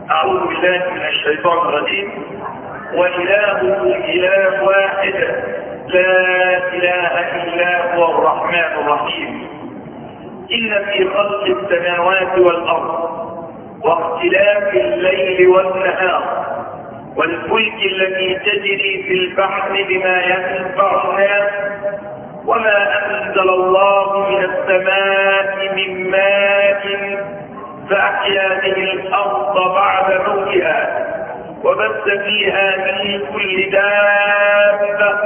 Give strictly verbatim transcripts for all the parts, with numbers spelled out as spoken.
أعوذ بالله من الشيطان الرجيم. وإلهكم إله واحد لا إله إلا هو الرحمن الرحيم. إن في خلق السماوات والأرض واختلاف الليل والنهار والفلك التي تجري في البحر بما ينفع الناس وما أنزل الله من السماء من ماء فأحيا به الأرض بعد موتها وبث فيها من كل دابة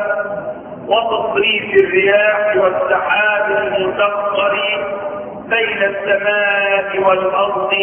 وتصريف الرياح والسحاب المسخر بين السماء والأرض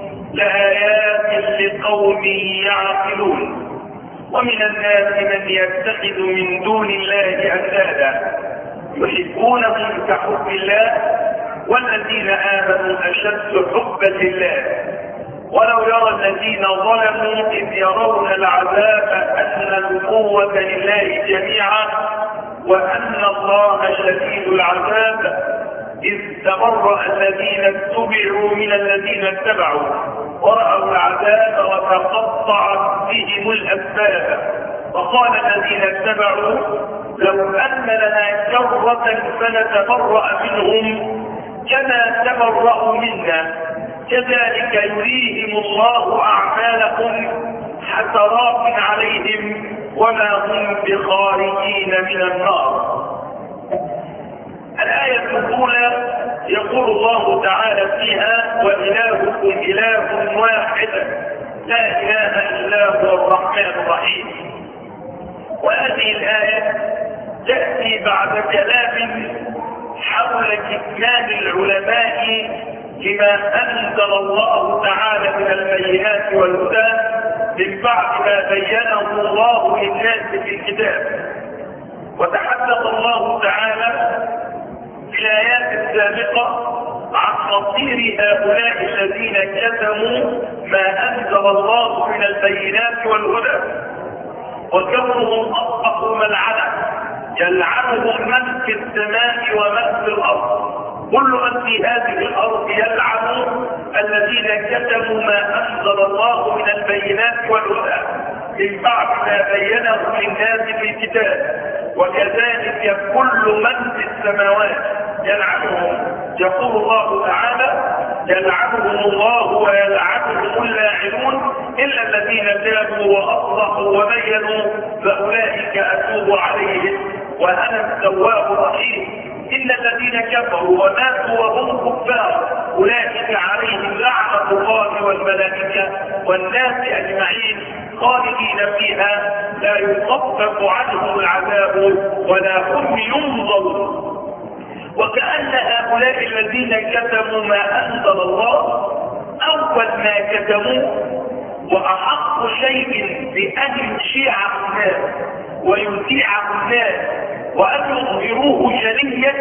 لآيات لقوم يعقلون. ومن الناس من يتخذ من دون الله أندادا يحبونهم كحب الله والذين آمنوا أشد حبا لله. ولو يرى الذين ظلموا إذ يرون العذاب أن القوة لله جميعا وأن الله شديد العذاب إذ تبرأ الذين اتبعوا من الذين اتبعوا ورأوا العذاب وتقطعت بهم الأسباب. وقال الذين اتبعوا لو أن لنا كرة فنتبرأ منهم كما تبرأوا منا كذلك يريهم الله أعمالهم حسرات عليهم وما هم بخارجين من النار. الآية الأولى يقول الله تعالى فيها وإلهكم إله واحد لا إله إلا هو الرحمن الرحيم. وهذه الآية تأتي بعد كلام حول كتمان العلماء لما أنزل الله تعالى من البينات والهدى من بعد ما بينه الله للناس في الكتاب. وتحدث الله تعالى في الآيات السابقة عن مصير هؤلاء الذين كتموا ما أنزل الله من البينات والهدى وكونهم أصبحوا ملعنة يلعنهم من في السماء ومن في الأرض. كل من في هذه الأرض يلعن الذين كتموا ما أنزل الله من البينات والهدى من بعد ما بينه للناس في الكتاب. وكذلك كل من في السماوات يلعنهم. يقول الله تعالى يلعنهم الله ويلعنهم اللاعنون إلا الذين تابوا وأصلحوا وبينوا فأولئك أتوب عليهم وأنا التواب الرحيم. إن الذين كفروا وماتوا وهم كفار أولئك عليهم لعنة الله والملائكة والناس أجمعين خالدين فيها لا يخفف عنهم العذاب ولا هم ينظرون. وكأن هؤلاء الذين كتموا ما أنزل الله أول ما كتموه وأحق شيء بأن يشيعه الناس ويذيعه الناس وأن يظهروه جليا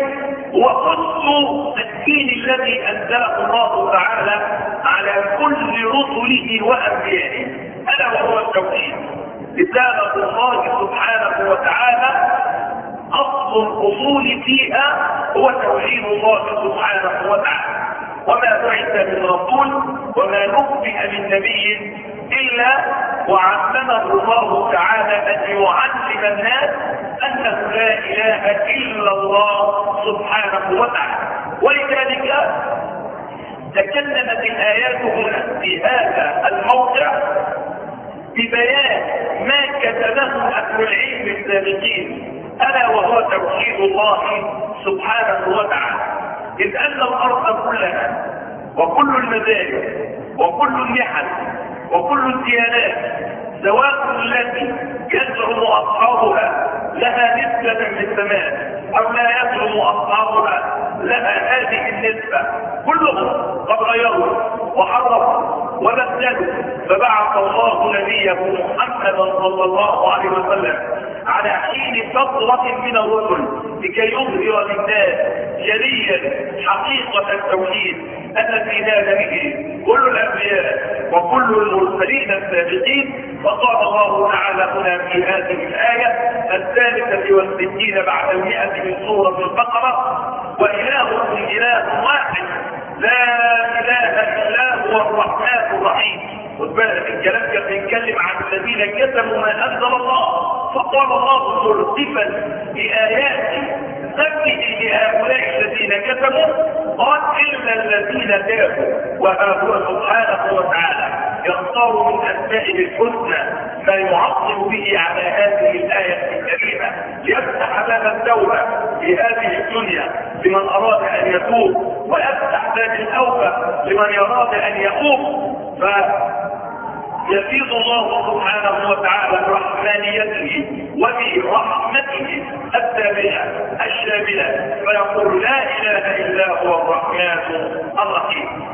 وقصوا الدين الذي أنزله الله تعالى على كل رسله وأنبيائه ألا وهو التوحيد. رسالة الله سبحانه وتعالى أصل الأصول فيها هو توحيد الله سبحانه وتعالى. وما بعث من رسول وما نبئ من نبي إلا وعلمه الله تعالى أن يعلم الناس أنه لا إله إلا الله سبحانه وتعالى. ولذلك تكلمت الآيات هنا في هذا الموضع ببيان ما كتبه أهل العلم السابقين ألا وهو توحيد الله سبحانه وتعالى. إذ أن الأرض كلها وكل المذاهب وكل النحل وكل الديانات سواء التي يزعم أصحابها لها نسبة من السماء أو لا يزعم أصحابها لها هذه النسبة كلهم قد غيروا وحرفوا وبدلوا. فبعث الله نبيه محمدا صلى الله عليه وسلم على حين فترة من الرسل لكي يظهر للناس جليا حقيقة التوحيد الذي نال به كل الأنبياء وكل المرسلين السابقين. فقال الله تعالى هنا في هذه الآية الثالثة والستين بعد المئة من سورة البقرة وإلهكم إله واحد لا إله إلا هو الرحمن الرحيم. خد بالك الكلام كان بيتكلم عن الذين كتموا ما انزل الله، فقال الله مرتفا بآياته سبه لهؤلاء الذين كتموا قال إلا الذين تابوا، وهو سبحانه وتعالى يختار من أسمائه الحسنى ما يعظم به على هذه الآية الكريمة ليفتح باب التوبة في هذه الدنيا لمن أراد أن يتوب، ويفتح باب التوبة لمن أراد أن يقوم. فيفيض الله سبحانه وتعالى برحمانيته وبرحمته التابعة الشاملة فيقول لا إله إلا هو الرحمن الرحيم.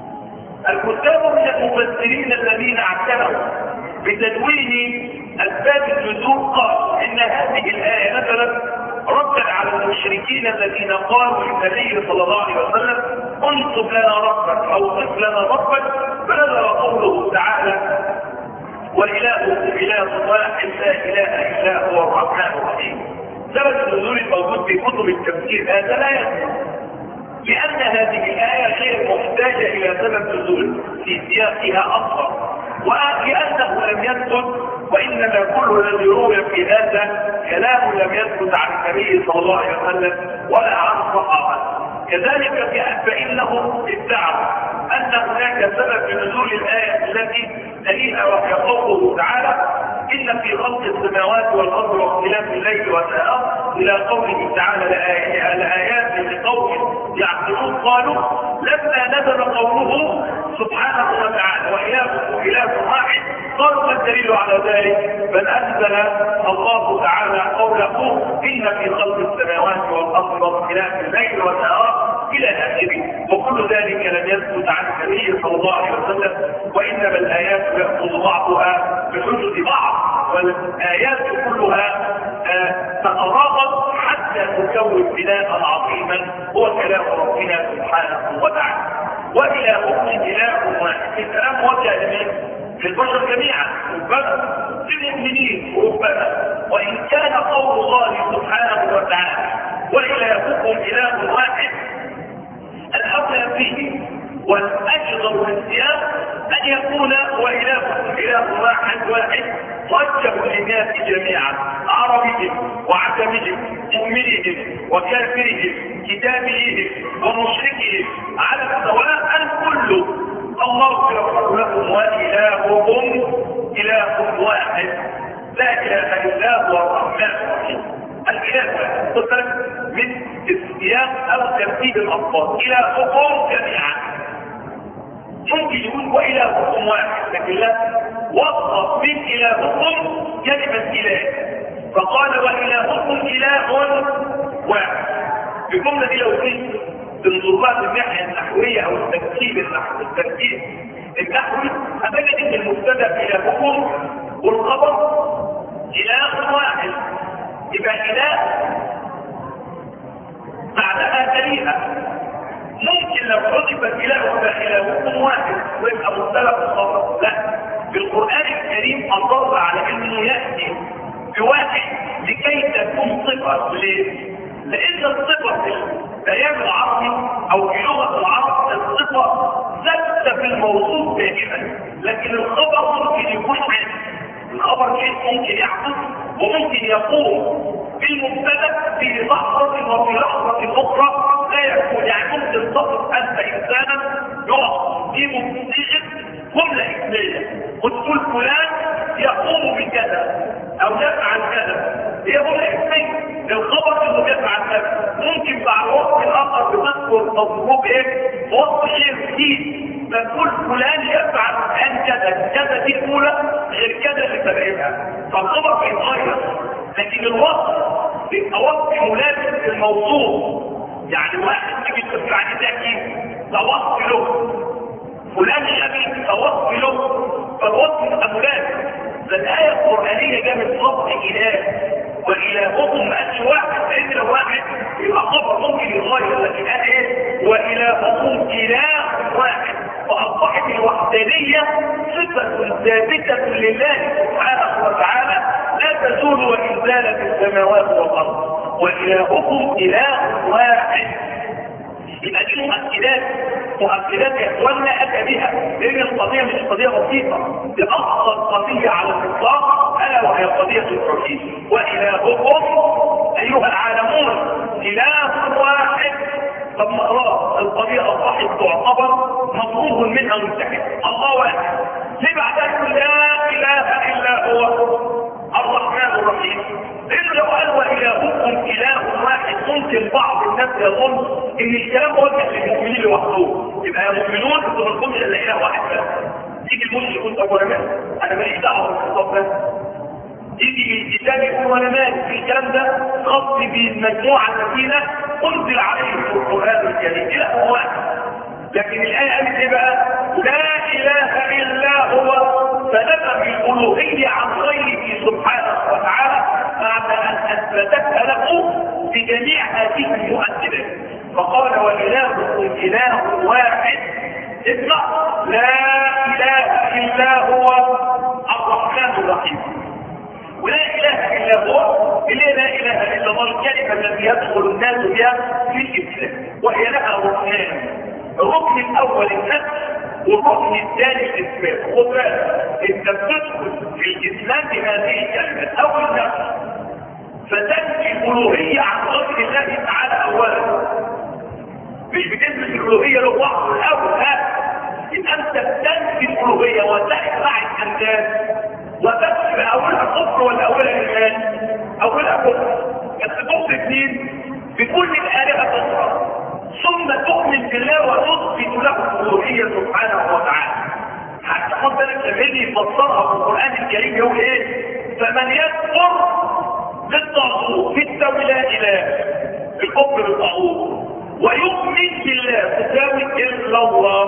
الكتاب من المفسرين الذين اعتنوا بتدوين اسباب النزول قال ان هذه الايه نزلت ردا على المشركين الذين قالوا للنبي صلى الله عليه وسلم انصب لنا ربك او صف لنا ربك، فنزل قوله تعالى والإله إله واحد لا إله إلا هو الرحمن الرحيم. سبب النزول الموجود في كتب التفسير هذا لا يكفي، لأن هذه الآية غير محتاجة إلى سبب نزول في سياقها أصلا، ولأنه لم يثبت، وإنما كل الذي روي في هذا كلام لم يثبت عن النبي صلى الله عليه وسلم ولا عن الصحابة. كذلك فإنهم ادعوا أن هناك سبب لنزول الآية التي تليها وهي قوله تعالى إن في خلق السماوات والأرض واختلاف الليل والنهار إلى قوله تعالى لآيات لقوم يعقلون. قالوا لما نزل قوله سبحانه وتعالى وإلهكم إله واحد قالوا ما الدليل على ذلك؟ بل أنزل الله تعالى قوله إن في خلق السماوات والأرض واختلاف الليل والنهار إلى آخره، وكل ذلك لم يثبت عن النبي صلى الله عليه وسلم، وإنما الآيات يأخذ بعضها بحجة بعض، والآيات كلها تترابط حتى تكون بناء عظيما هو كلام ربنا سبحانه وتعالى. وإلهكم إله واحد، الكلام وجه في البشر جميعا ربما في المؤمنين ربما، وإن كان قول الله سبحانه وتعالى وإلهكم إله واحد الأولى فيه والأجدر في السياق أن يكون وإلهكم إله واحد واحد وجهوا للناس جميعا عربيهم وعجمهم مؤمنهم وكافرهم كتابيهم ومشركهم على السواء الكل الله يغفر لكم وإلهكم إله واحد لا إله إلا هو الرحمن الرحيم. الإله تطلق من السياق أو ترتيب الألفاظ إلهكم جميعا، ممكن يقول وإلهكم واحد، لكن لا وصف من إلهكم كلمة إله فقال وإلهكم إله واحد. الجملة دي لو كنت تنظرها من الناحية النحوية أو الترتيب النحوي الترتيب النحوي هتجد إن المبتدأ إلهكم والخبر إله واحد، يبقى إله بعدها تليها. ممكن لو حذفت إله فإلهكم واحد ويبقى مبتدأ وخبر، لا، في القرآن الكريم أصر على إنه يأتي بواحد لكي تكون صفة. ليه؟ لأن الصفة في الكلام العربي أو في لغة العرب الصفة ثابتة في الموصوف دائما، لكن الخبر ممكن يكون عنه. الخبر شيء ممكن يحدث وممكن يقوم بالمبتدأ في لحظة وفي لحظة أخرى لا يكون، يعني ممكن تصف أنت إنسانا يقف في مصيغة جملة اسمية وتقول فلان يقوم بكذا أو يفعل كذا، هي جملة اسمية الخبر انه يفعل كذا. ممكن بعد وقت الآخر بتذكر مضروب ايه وقت شيء جديد فتقول فلان يفعل عن كذا كذا دي الأولى غير كذا اللي تبعها، فالخبر بيتغير، لكن الوقت بيبقى وقت ملازم للموضوع. يعني واحد تيجي تفكر عن تأكيد ده وقت له، فلان غبي ده وقت له، فالوقت يبقى ملازم. فالآية القرآنية جابت لفظ إله وإلهكم ما قالش واحد، لأن لو واحد يبقى خبر ممكن يتغير، لكن قال إيه؟ وإلهكم إله واحد، فأصبحت الوحدانية صفة ثابتة لله سبحانه وتعالى لا تزول وإن زالت السماوات والأرض، وإلهكم إله واحد. يبقى دي مؤكدات مؤكدات يا اخواننا اتى بها، لان القضيه مش قضيه بسيطه، دي اخطر قضيه على الاطلاق، الا وهي قضيه التوحيد. والهكم ايها العالمون اله واحد. طب ما خلاص القضيه اصبحت تعتبر مفروغ منها منتهيه، الله واحد. ليه بعدها لا اله الا هو الرحمن الرحيم؟ لانه لو قال والهكم اله واحد ممكن بعض الناس يظن ان الكلام موجه للمؤمنين لوحدهم، يبقى يا مؤمنون انتوا ما لكمش الا اله واحد بس. تيجي المشرك يقول طب وانا مالي؟ انا ماليش دعوه بالخطاب ده. يجي الكتاب يقول وانا مالي؟ في الكلام ده خاص بالمجموعه الذين انزل عليهم القران الكريم، اله واحد. لكن الايه قالت ايه بقى؟ لا اله الا هو، فنفى الالوهيه عن غيره سبحانه وتعالى بعد ان اثبتتها له بجميع هذه المؤكدات، فقال والهكم اله واحد. اسمع، لا اله الا هو الرحمن الرحيم. ولا اله الا هو اللي لا اله الا الله الكلمه التي يدخل الناس بها في الاسلام، وهي لها ركنان. الركن الاول النفس، والركن الثاني الاثبات. خد بالك انت بتدخل في الاسلام بهذه الكلمه اول نفس، فتنفي الالوهيه عن غير الله تعالى اولا، مش بتثبت الالوهيه له وحده الاول، لا، يبقى انت بتنفي الالوهيه وتخلع الانداد وتكفي اولها كفر ولا اولها ايمان؟ اولها كفر. بس كفر اثنين بكل الالهه كفر، ثم تؤمن بالله وتثبت له الالوهيه سبحانه وتعالى. حتى خد بالك لما يجي يفسرها في القران الكريم يقول ايه؟ فمن يكفر بالطاغوت بالتساوي لا اله، الكفر بالطاغوت، ويؤمن بالله تساوي الا الله.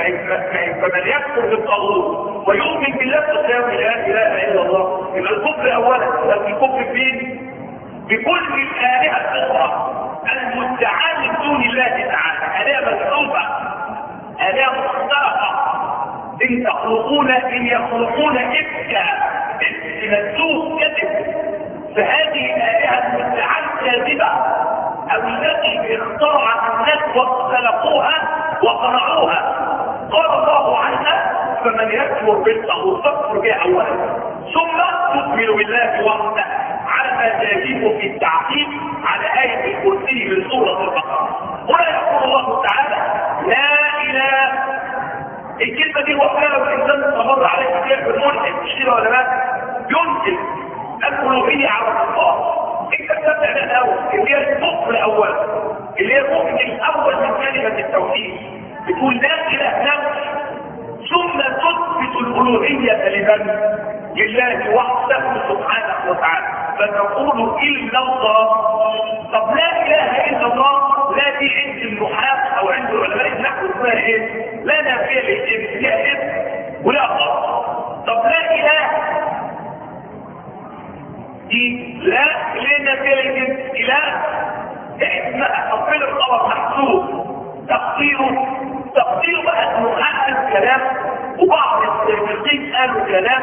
فمن يكفر بالطاغوت ويؤمن بالله تساوي لا اله الا الله. يبقى الكفر اولا، الكفر فين؟ بكل الالهه الاخرى المدعاه من دون الله تعالى، الهه مذعوبه، الهه مختلقه، ان تخلقون ان يخلقون افكا، افك مكتوب كذب. فهذه الالهه المدعاه كاذبه، او التي اخترعت الناس واختلقوها وصنعوها. قال الله عنها فمن يكفر بالطاغوت تكفر بها اولا، ثم تؤمن بالله وحده، على ما تجب في التعقيب على آية الكرسي من سورة البقرة. هنا يقول الله تعالى لا إله. الكلمة دي وقتها لو الإنسان استمر عليها كتير في الملحد مش كده ولا لا؟ ينزل الألوهية على الله. انت بتبدأ من الأول اللي هي الكفر الأول، اللي هي الركن الأول من كلمة التوحيد، بتقول لا إله نفس، ثم تثبت الألوهية لمن؟ لله وحده سبحانه وتعالى، فتقول إلا الله. طب لا إله إلا الله، لا دي عند النحاة أو عند العلماء النحو اسمها إيه؟ لا نافية للجنس، لا اسم ولا خاص. طب لا إله دي لا ليه نافية للجنس؟ إله اسمها تقبيل الخبر محسوب، تقديره تقديره بقى النحاة الكلام، وبعض المستشرقين قالوا كلام،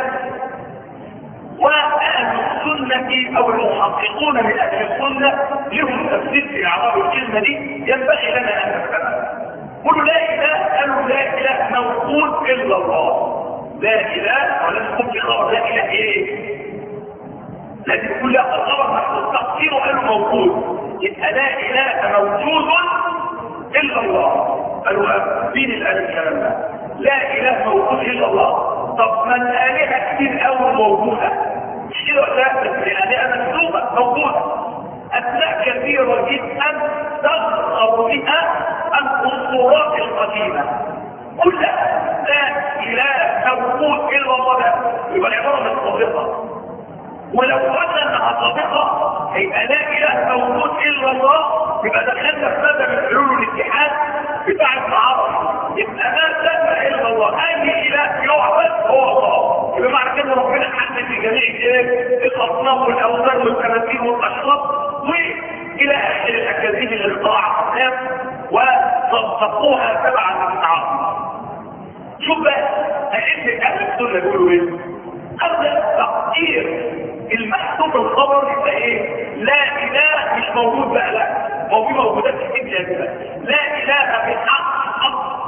واهل السنه او المحققون من اهل السنه لهم تفسير في اعراب الكلمه دي ينبغي لنا ان نفهمها. قولوا لا اله، قالوا لا اله موجود الا الله. لا اله ولازم يكون في خبر لا اله ايه؟ لازم يكون لها خبر محدود تقديره قالوا موجود، يبقى لا اله موجود الا الله. قالوا مين اللي قال الكلام ده؟ لا اله موجود الا الله. طب ما الالهه كتير قوي موجوده، مش كده ولا لا؟ بس الالهه مسلوبه موجوده، اسماء كثيره جدا تظهر بها الاسطورات القديمه كلها. لا اله موجود الا الله، يبقى العباره مش صادقه. ولو قلنا انها صادقه يبقى لا اله موجود الا الله، يبقى دخلنا في ماذا من حلول الاتحاد بتاع التعارض. يبقى ما سمى الا الله، اي اله يعبد هو الله. يبقى معنى كده ربنا حدد في جميع الايه؟ الاصنام والاوثان والتماثيل والاشخاص والى اخر الاكاذيب اللي اخترعها الناس وصدقوها تبعا للتعارض. شوف بقى ائمه اهل السنه بيقولوا ايه؟ قبل تقدير المحسوب الخبر يبقى ايه؟ لا اله مش موجود بقى، لا هو في موجودات كتير جدا. لا اله بالحق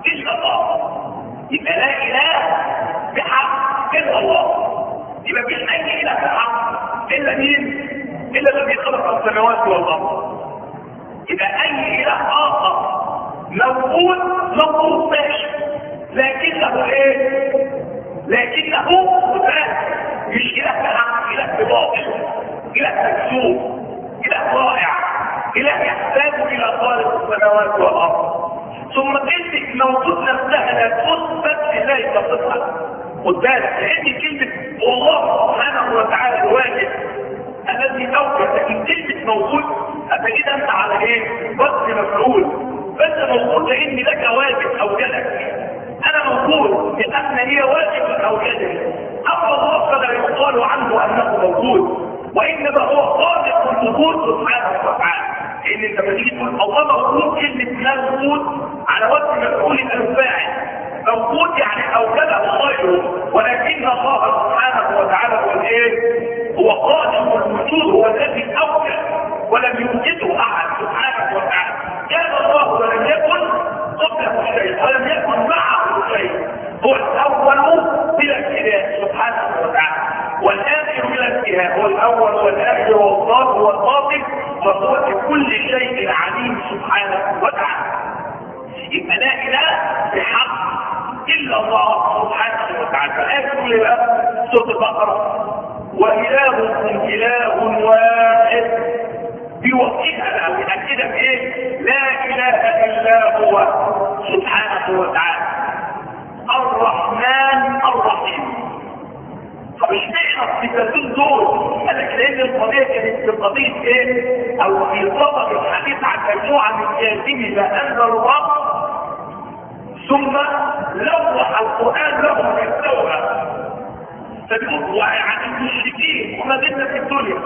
الا الله. يبقى لا اله بحق الا الله. يبقى مفيش اي اله بحق الا مين؟ الا الذي خلق السماوات والارض. يبقى اي اله اخر موجود موجود ماشي، لكنه ايه؟ لكنه مبالغ، مش اله بحق، اله بباطل، اله مكسوب، اله رائع، اله يحتاج الى خالق السماوات والارض. ثم كلمه موجود نفسها لا تثبت لله كصفه. خد بالك، لان كلمه والله سبحانه وتعالى الواجب الذي اوجد، لكن كلمه موجود فتجد انت على ايه؟ بس مفعول، بس موجود لان لك واجب اوجدك. انا موجود لان هي واجب اوجدني. اما الله فلا يقال عنه انه موجود، وانما هو خالق الوجود سبحانه وتعالى. لان انت لما تيجي تقول الله موجود، كلمه موجود على وزن مفعول الفاعل. موجود يعني اوجده غيره، ولكن الله سبحانه وتعالى هو الايه؟ هو خالق الوجود، هو الذي اوجد ولم يوجده احد سبحانه وتعالى. كان الله ولم يكن قبله شيء ولم يكن معه شيء. هو الاول بلا ابتداء سبحانه وتعالى، والاخر بلا انتهاء. هو الاول والاخر والظاهر والباطن، وهو بكل شيء عليم سبحانه وتعالى. يبقى لا اله بحق الا الله سبحانه وتعالى. الآية كل بقى سورة البقرة وإلهكم إله واحد، بيوحدها من كده بايه؟ لا اله الا هو سبحانه وتعالى الرحمن الرحيم. طب اشمعنى الصفتين دول؟ قال لك لان القضيه كانت في قضيه ايه؟ او في طبق الحديث عن مجموعه من جاهزين ما انزل الله، ثم لوح القران لهم في التوبه. فبيقول يعني المشركين وما زلنا في الدنيا،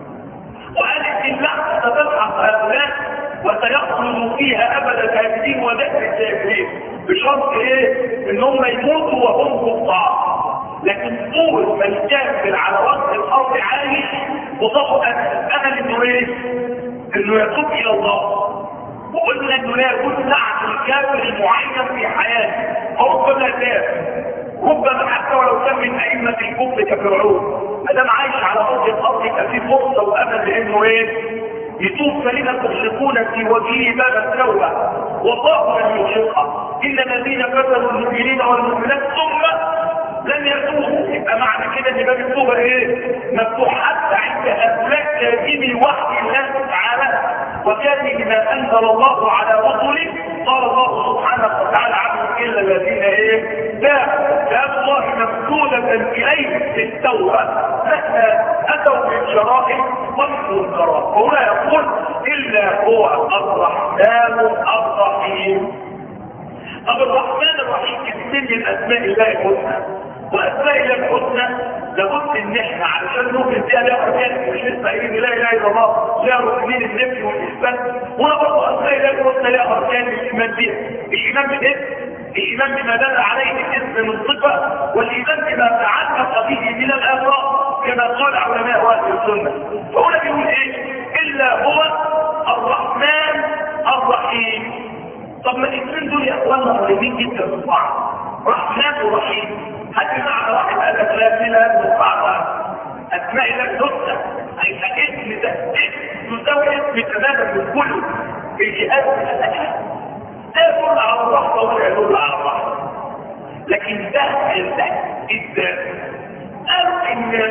وقالت اللحظه ستلحق هؤلاء وسيخلد فيها ابد الكافرين ودهر الكافرين، بشرط ايه؟ ان هم يموتوا وهم كفار. لكن طول ما الكافر على وجه الارض عايش وضعه امل انه ايه؟ انه يتوب الى الله. وقلنا انه لا يكون سعه الكافر المعين في حياته او كل كافر، ربما حتى ولو كان من ائمه الكفر كفرعون، ما دام عايش على وجه الارض يبقى في فرصه وامل لانه ايه؟ يتوب. فلما تشركون في وجهه باب التوبه والله لم يشركها ان الذين كفروا المؤمنين والمؤمنات ثم لم يتوبوا. يبقى معنى كده ان باب التوبه ايه؟ مفتوح حتى عند هؤلاء كاتبي وحي الله تعالى وكاتب ما انزل الله على رسله. قال الله سبحانه وتعالى عنهم الا الذين ايه؟ لا باب الله مفتوحه اليه في التوبه مهما اتوا بالشرائع والمنكرات. وهنا يقول الا هو الرحمن الرحيم. طب الرحمن الرحيم كتير من اسماء الله الحسنى، واسماء الله الحسنى لابد ان احنا علشان نؤمن بها لها اركان، مش لسه قايلين لا اله الا الله لها ركنين النفي والاثبات. هنا برضه اسماء الله الحسنى لها اركان الايمان بها. الايمان بالاسم، الايمان بما دل عليه الاسم من صفه، والايمان بما تعلق به من الاخره كما قال علماء اهل السنه. فهنا بيقول ايه؟ الا هو الرحمن الرحيم. طب ما الاثنين دول يا اخوانا قريبين جدا من بعض، رحمن ورحيم. هل معنى واحد قال لك لا اله الا بعض اسماء الله الحسنى هيبقى اسم ده اسم يساوي اسم تماما من كله في الجهاد من الاشياء. لا يدل على الرحمه ولا يدل على الرحمه، لكن ده ده ازاي؟ قالوا ان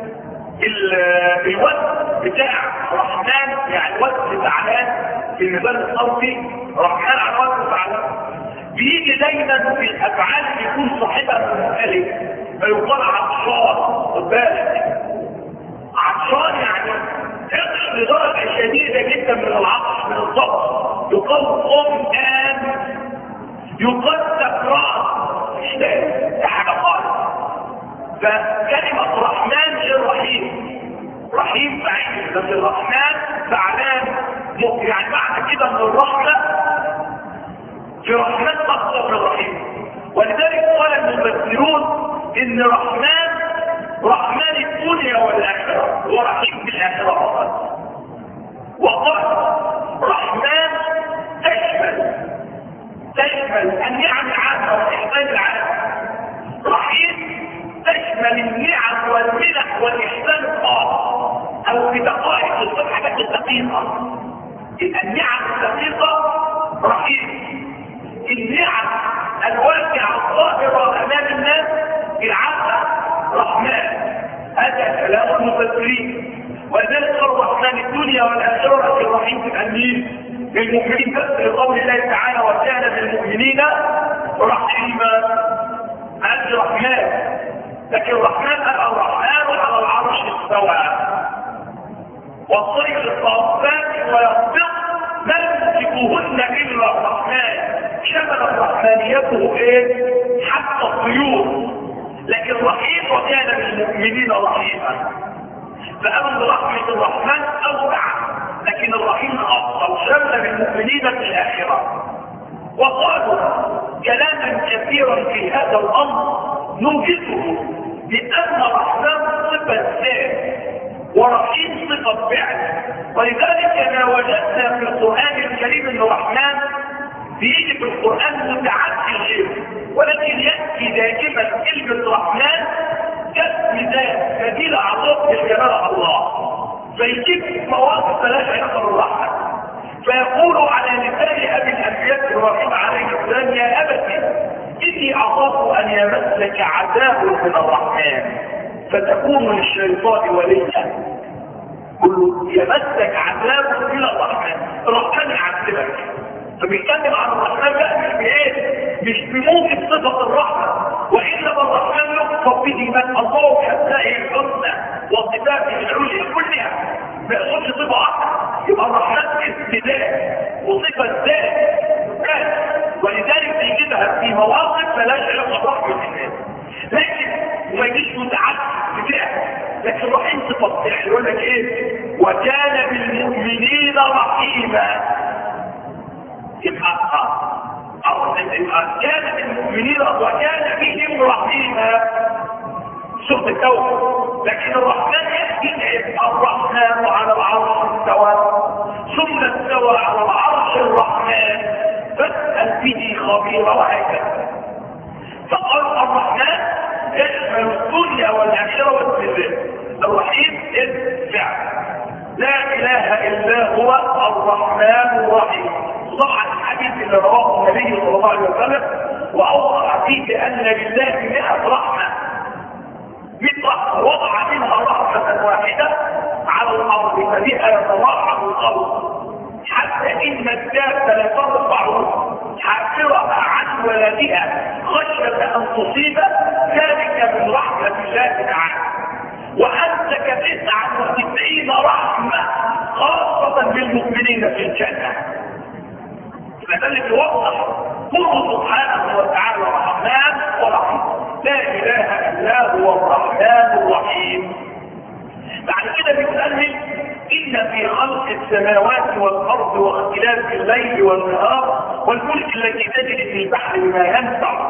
الوزن بتاع رحمن يعني وزن فعلان في الميزان الصوتي، رحمن على وزن فعلان بيجي دايما في الافعال يكون صاحبها مختلف، فيقال عطشان. خد بالك، عطشان يعني يقصد لدرجه شديده جدا من العطش من الضغط. يقال قمآن، يقال سكران، مش ده حاجه خالص. فكلمه رحمن غير رحيم. رحيم فعيل، بس الرحمن فعلان. يعني معنى كده ان الرحمه في رحمن اكثر من رحيم. ولذلك قال المفسرون ان رحمن رحمن الدنيا والاخره ورحيم بالاخره فقط. وقال رحمن تشمل تشمل ان يعني يشمل النعم والمنح والاحسان الخاص او في دقائق الحاجات الدقيقه. النعم الدقيقه رحيم، النعم الواسعه الظاهره امام الناس العامه رحمن. هذا كلام المفسرين. ولذلك قال الرحمن الدنيا والاخره الرحيم الامين للمؤمنين بس لقول الله تعالى وكان بالمؤمنين رحيما. هذا الرحمن، لكن الرحمن أبقى الرحمن على العرش استوى والطريق الصافات ويصدق ما يمسكهن الا الرحمن. شملت رحمانيته ايه؟ حتى الطيور. لكن رحيم وكان بالمؤمنين رحيما. فأمن رحمة الرحمن أوسع، لكن الرحيم خاصة وشمل بالمؤمنين في الآخرة. وقالوا كلاما كثيرا في هذا الأمر نوجده بأن الرحمن صفة ذات ورحيم صفة فعل. ولذلك ما وجدنا في القرآن الكريم أن الرحمن بيجي في القرآن متعدد غيره، ولكن يأتي دائما كلمة رحمن كاسم ذات بديل عطاء الجلال الله، فيجيب مواقف ثلاثة علاقة بالرحمة. فيقول على لسان أبي الأنبياء إبراهيم عليه السلام يا أبت إني أخاف أن يمسك عذاب من الرحمن فتكون للشيطان وليا. كله يمسك عذاب من الرحمن، الرحمن يعذبك. فبيتكلم عن الرحمن لا مش بايه؟ مش بموجب صفة الرحمة، وإنما الرحمن يقصد به من الله بأسمائه الحسنى وصفاته العليا كلها. ما يقصدش صفة واحدة، يبقى الرحمن اسم ذات وصفة ذات. ولذلك يجدها في مواقف فلا علاقة برحمة الناس، لكن ما يجيش متعدد بتاعه. لكن الرحيم صفة فعل. يقول لك ايه؟ وكان بالمؤمنين رحيما. يبقى يبقى كان بالمؤمنين وكان بهم رحيما. سورة التوبة. لكن الرحمن يأتي الرحمن على العرش استوى ثم استوى على العرش الرحمن فاسأل به خبيرا وهكذا. فقال الرحمن يشمل الدنيا والآخرة والسر. الرحيم اسم فعل. لا إله إلا هو الرحمن الرحيم. طبعا الحديث اللي رواه النبي صلى الله عليه وسلم وأوضح فيه بأن لله مئة رحمة، مئة رحمة وضع منها رحمة واحدة على الأرض فبها يتراحم الأرض حتى إن الدابة لا ترفع حافرها عن ولدها خشية أن تصيب، ذلك من رحمة الله تعالى. وأمسك تسعة وتسعين رحمة خاصة بالمؤمنين في الجنة. فذلك يوضح قوله سبحانه وتعالى رحمن ورحيم. لا إله إلا هو الرحمن الرحيم. بعد كده بيتأمل إن في خلق السماوات والأرض واختلاف الليل والنهار والفلك التي تجري في البحر بما ينفع.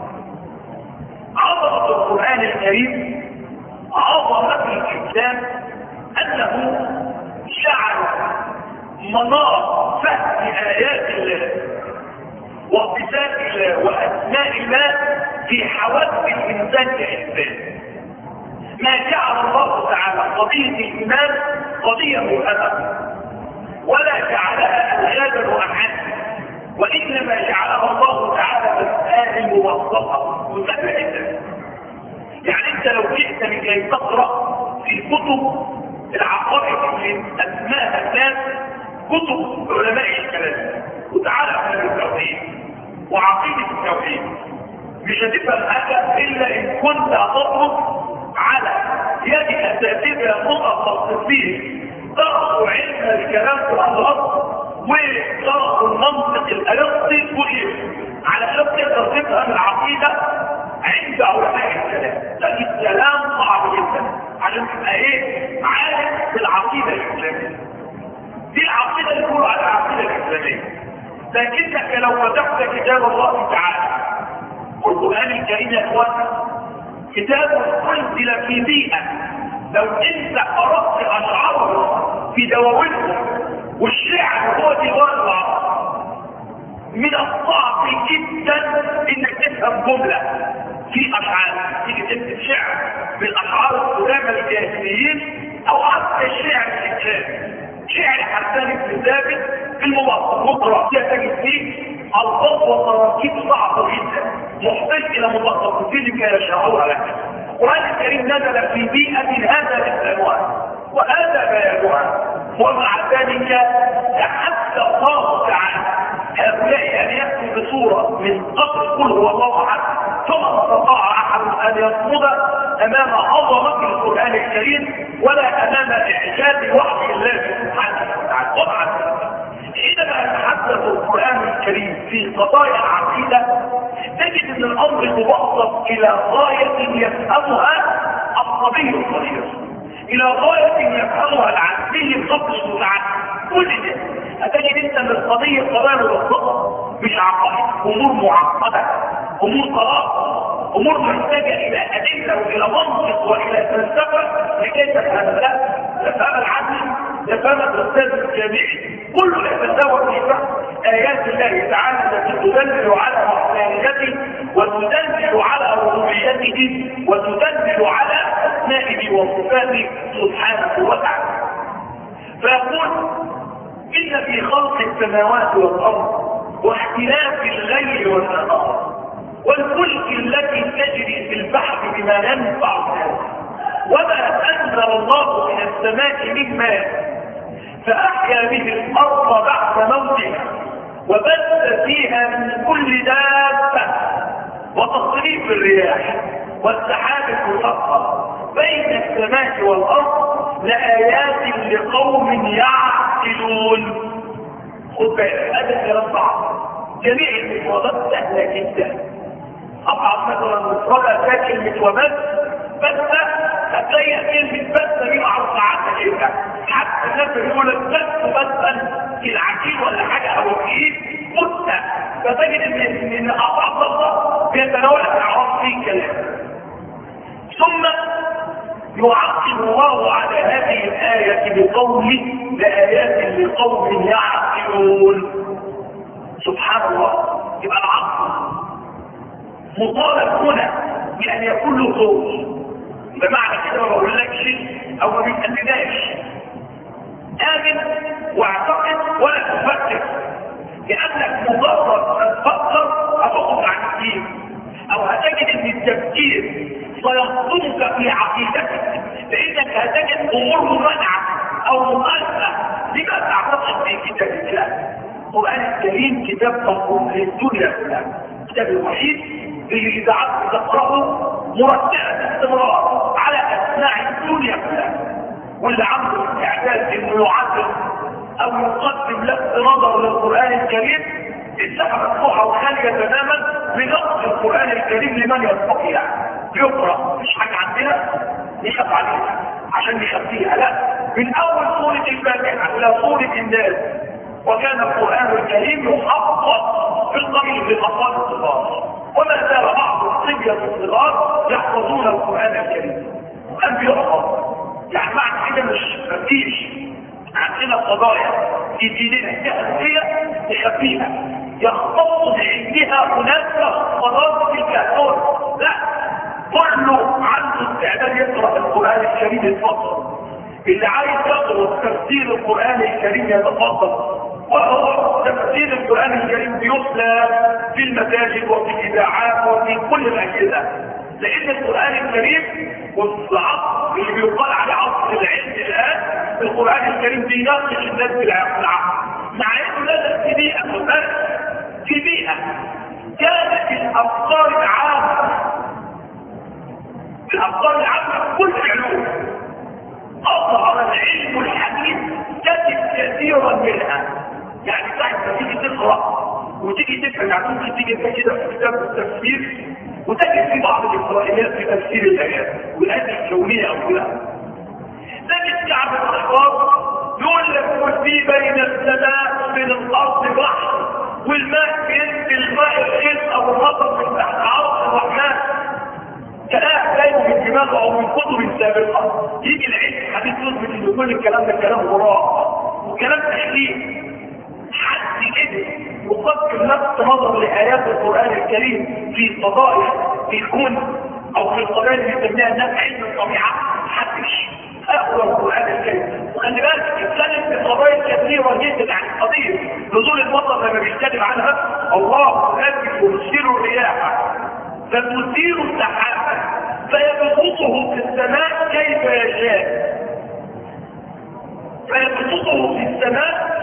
عظمة القرآن الكريم عظمة الإنسان أنه جعل منار فهم آيات الله وصفات الله وأسماء الله في حواس الإنسان كإنسان. ما جعل الله تعالى قضية الإيمان قضية مؤمنة ولا جعلها ألغازا وأحد، وإنما جعلها الله تعالى مسائل مبسطة مسهلة. يعني أنت لو جئت لكي تقرأ في كتب العقائد اللي أسماها الناس كتب علماء الكلام وتعالى من التوحيد وعقيدة التوحيد، مش هتفهم حاجة إلا إن كنت هتطلب على يد أساتذة متخصصين درسوا علم الكلام في الأمراض ودرسوا المنطق الأرسطي وغيره علشان تقدر تفهم العقيدة عند علماء الكلام. ده الكلام صعب جدا عشان تبقى ايه؟ عارف بالعقيدة الإسلامية. دي العقيدة اللي بيقولوا على العقيدة الإسلامية. لكنك لو فتحت كتاب الله تعالى والقرآن الكريم يا اخوانا كتاب أنزل في بيئة لو انت قرأت أشعارهم في دواوينهم والشعر هو ديوان العرب من الصعب جدا انك تفهم جملة في أشعار تيجي تكتب شعر ثابت في المبسط مقرأ فيها تجد فيه الفاظ وتراكيب صعبه جدا محتاج الى مبسط تلك يشرحوها لك. القرآن الكريم نزل في بيئة هذا بيانها وهذا بيانها، ومع ذلك تحدى الله تعالى هؤلاء ان ياتوا بصوره من قبل قل هو الله احد ثم استطاع احد ان يصمد امام عظمه القران الكريم ولا امام اعجاز وحي الله سبحانه وتعالى. طبعا حينما يتحدث القران الكريم في قضايا العقيده تجد ان الامر مبسط الى غايه يفهمها الصبي الصغير، الى غايه يفهمها العقلي القبل المتعدد. كل ده هتجد انت ان القضيه قضايا مبسطه مش عقائد، امور معقده، امور قرار، امور محتاجه الى ادله والى منطق والى فلسفه لكي تفهمها. تفهم العقل، تفهم الاستاذ الجامعي، كله يتساوى في فهم ايات الله تعالى التي تدلل على وحدانيته وتدلل على ربوبيته وتدلل على اسمائه وصفاته سبحانه وتعالى. فيقول إن في خلق السماوات والأرض واختلاف الليل والنهار والفلك التي تجري في البحر بما ينفع الناس وما أنزل الله من السماء من ماء فأحيا به الأرض بعد موتها وبث فيها من كل دابة وتصريف الرياح والسحاب المسخر بين السماء والأرض لآيات لقوم يعقلون. خد بالك هذا الكلام صعب، جميع المفردات سهلة جدا. أصعب مثلا مفردة فيها كلمة وبث، بث هتلاقي كلمة بث دي معروفة عنها كده، حتى الناس يقول لك بث بثا في العجين ولا حاجة أو في بث، فتجد إن إن أصعب لفظة بيتناول الأعراف في كلام. ثم يعقب الله على هذه الآية بقوله لآيات لقوم يعقلون. سبحان الله. يبقى العقل مطالب هنا بأن يكون له صوت، بمعنى كده ما بقولكش أو ما بيتقلناش آمن واعتقد ولا تفكر، لأنك مجرد أن تفكر هتخرج عن الدين أو هتجد أن التفكير سيصدمك في عقيدتك، لانك هتجد امور منعه او مخالفه لما تعتقد في كتاب الله. القران الكريم كتاب مفهوم للدنيا كلها، الكتاب الوحيد اللي اذا عدت تقراه مرتبا باستمرار على اسماع الدنيا كلها، واللي عنده استعداد انه يعدل او يقدم لفت نظر للقران الكريم الساحه مفتوحه وخاليه تماما بنقص القران الكريم لمن يستطيع يقرأ. مش حاجة عندنا نخاف عليها عشان نخفيها، لا، من اول سورة الفاتحة الى سورة الناس. وكان القرآن الكريم يحفظ في القبيل بالاطفال الصغار، وما زال بعض الصبية الصغار يحفظون القرآن الكريم. القرآن بيحفظ، يعني معنى كده مش مفيش عندنا قضايا في ديننا كأساسية نخفيها، يختص بعندها هناك قضايا في الكهنون، لا، كله عنده استعداد يقرأ القرآن الكريم يتفضل. اللي عايز يقرأ تفسير القرآن الكريم يتفضل، وهو تفسير القرآن الكريم بيصلى في المساجد وفي الإذاعات وفي كل الأجهزة، لأن القرآن الكريم والعصر اللي بيقال عليه عصر العلم الآن القرآن الكريم بيناقش الناس بالعقل، مع إنه لازم في بيئة في بيئة كانت الأفكار العامة الأفكار العامة كل العلوم أظهر العلم الحديث تجد كثيرا منها. يعني ساعة ما تيجي تقرأ وتيجي تفهم، يعني ممكن تيجي كده في كتاب التفسير وتجد في بعض الإسرائيليات في تفسير الآيات والآيات الكونية أو كده، تجد كعب الأحبار يقول لك وفي بين السماء وبين الأرض بحر والماء ينزل ماء الخيل أو المطر من تحت عرش الرحمن، كلام جاي من دماغه او من كتب سابقه. يجي العلم حديث يثبت ان كل الكلام ده كلام غراء وكلام تحليل. حد كده يقدم نفس نظر لايات القران الكريم في قضايا في الكون او في القضايا اللي بنسميها الناس علم الطبيعه، محدش اقوى القران الكريم. وخلي بالك بيتكلم في قضايا كثيره جدا، عن قضيه نزول المطر لما بيتكلم عنها الله الذي يرسل الرياح فتثير السحاب فيبسطه في السماء كيف يشاء فيبسطه في السماء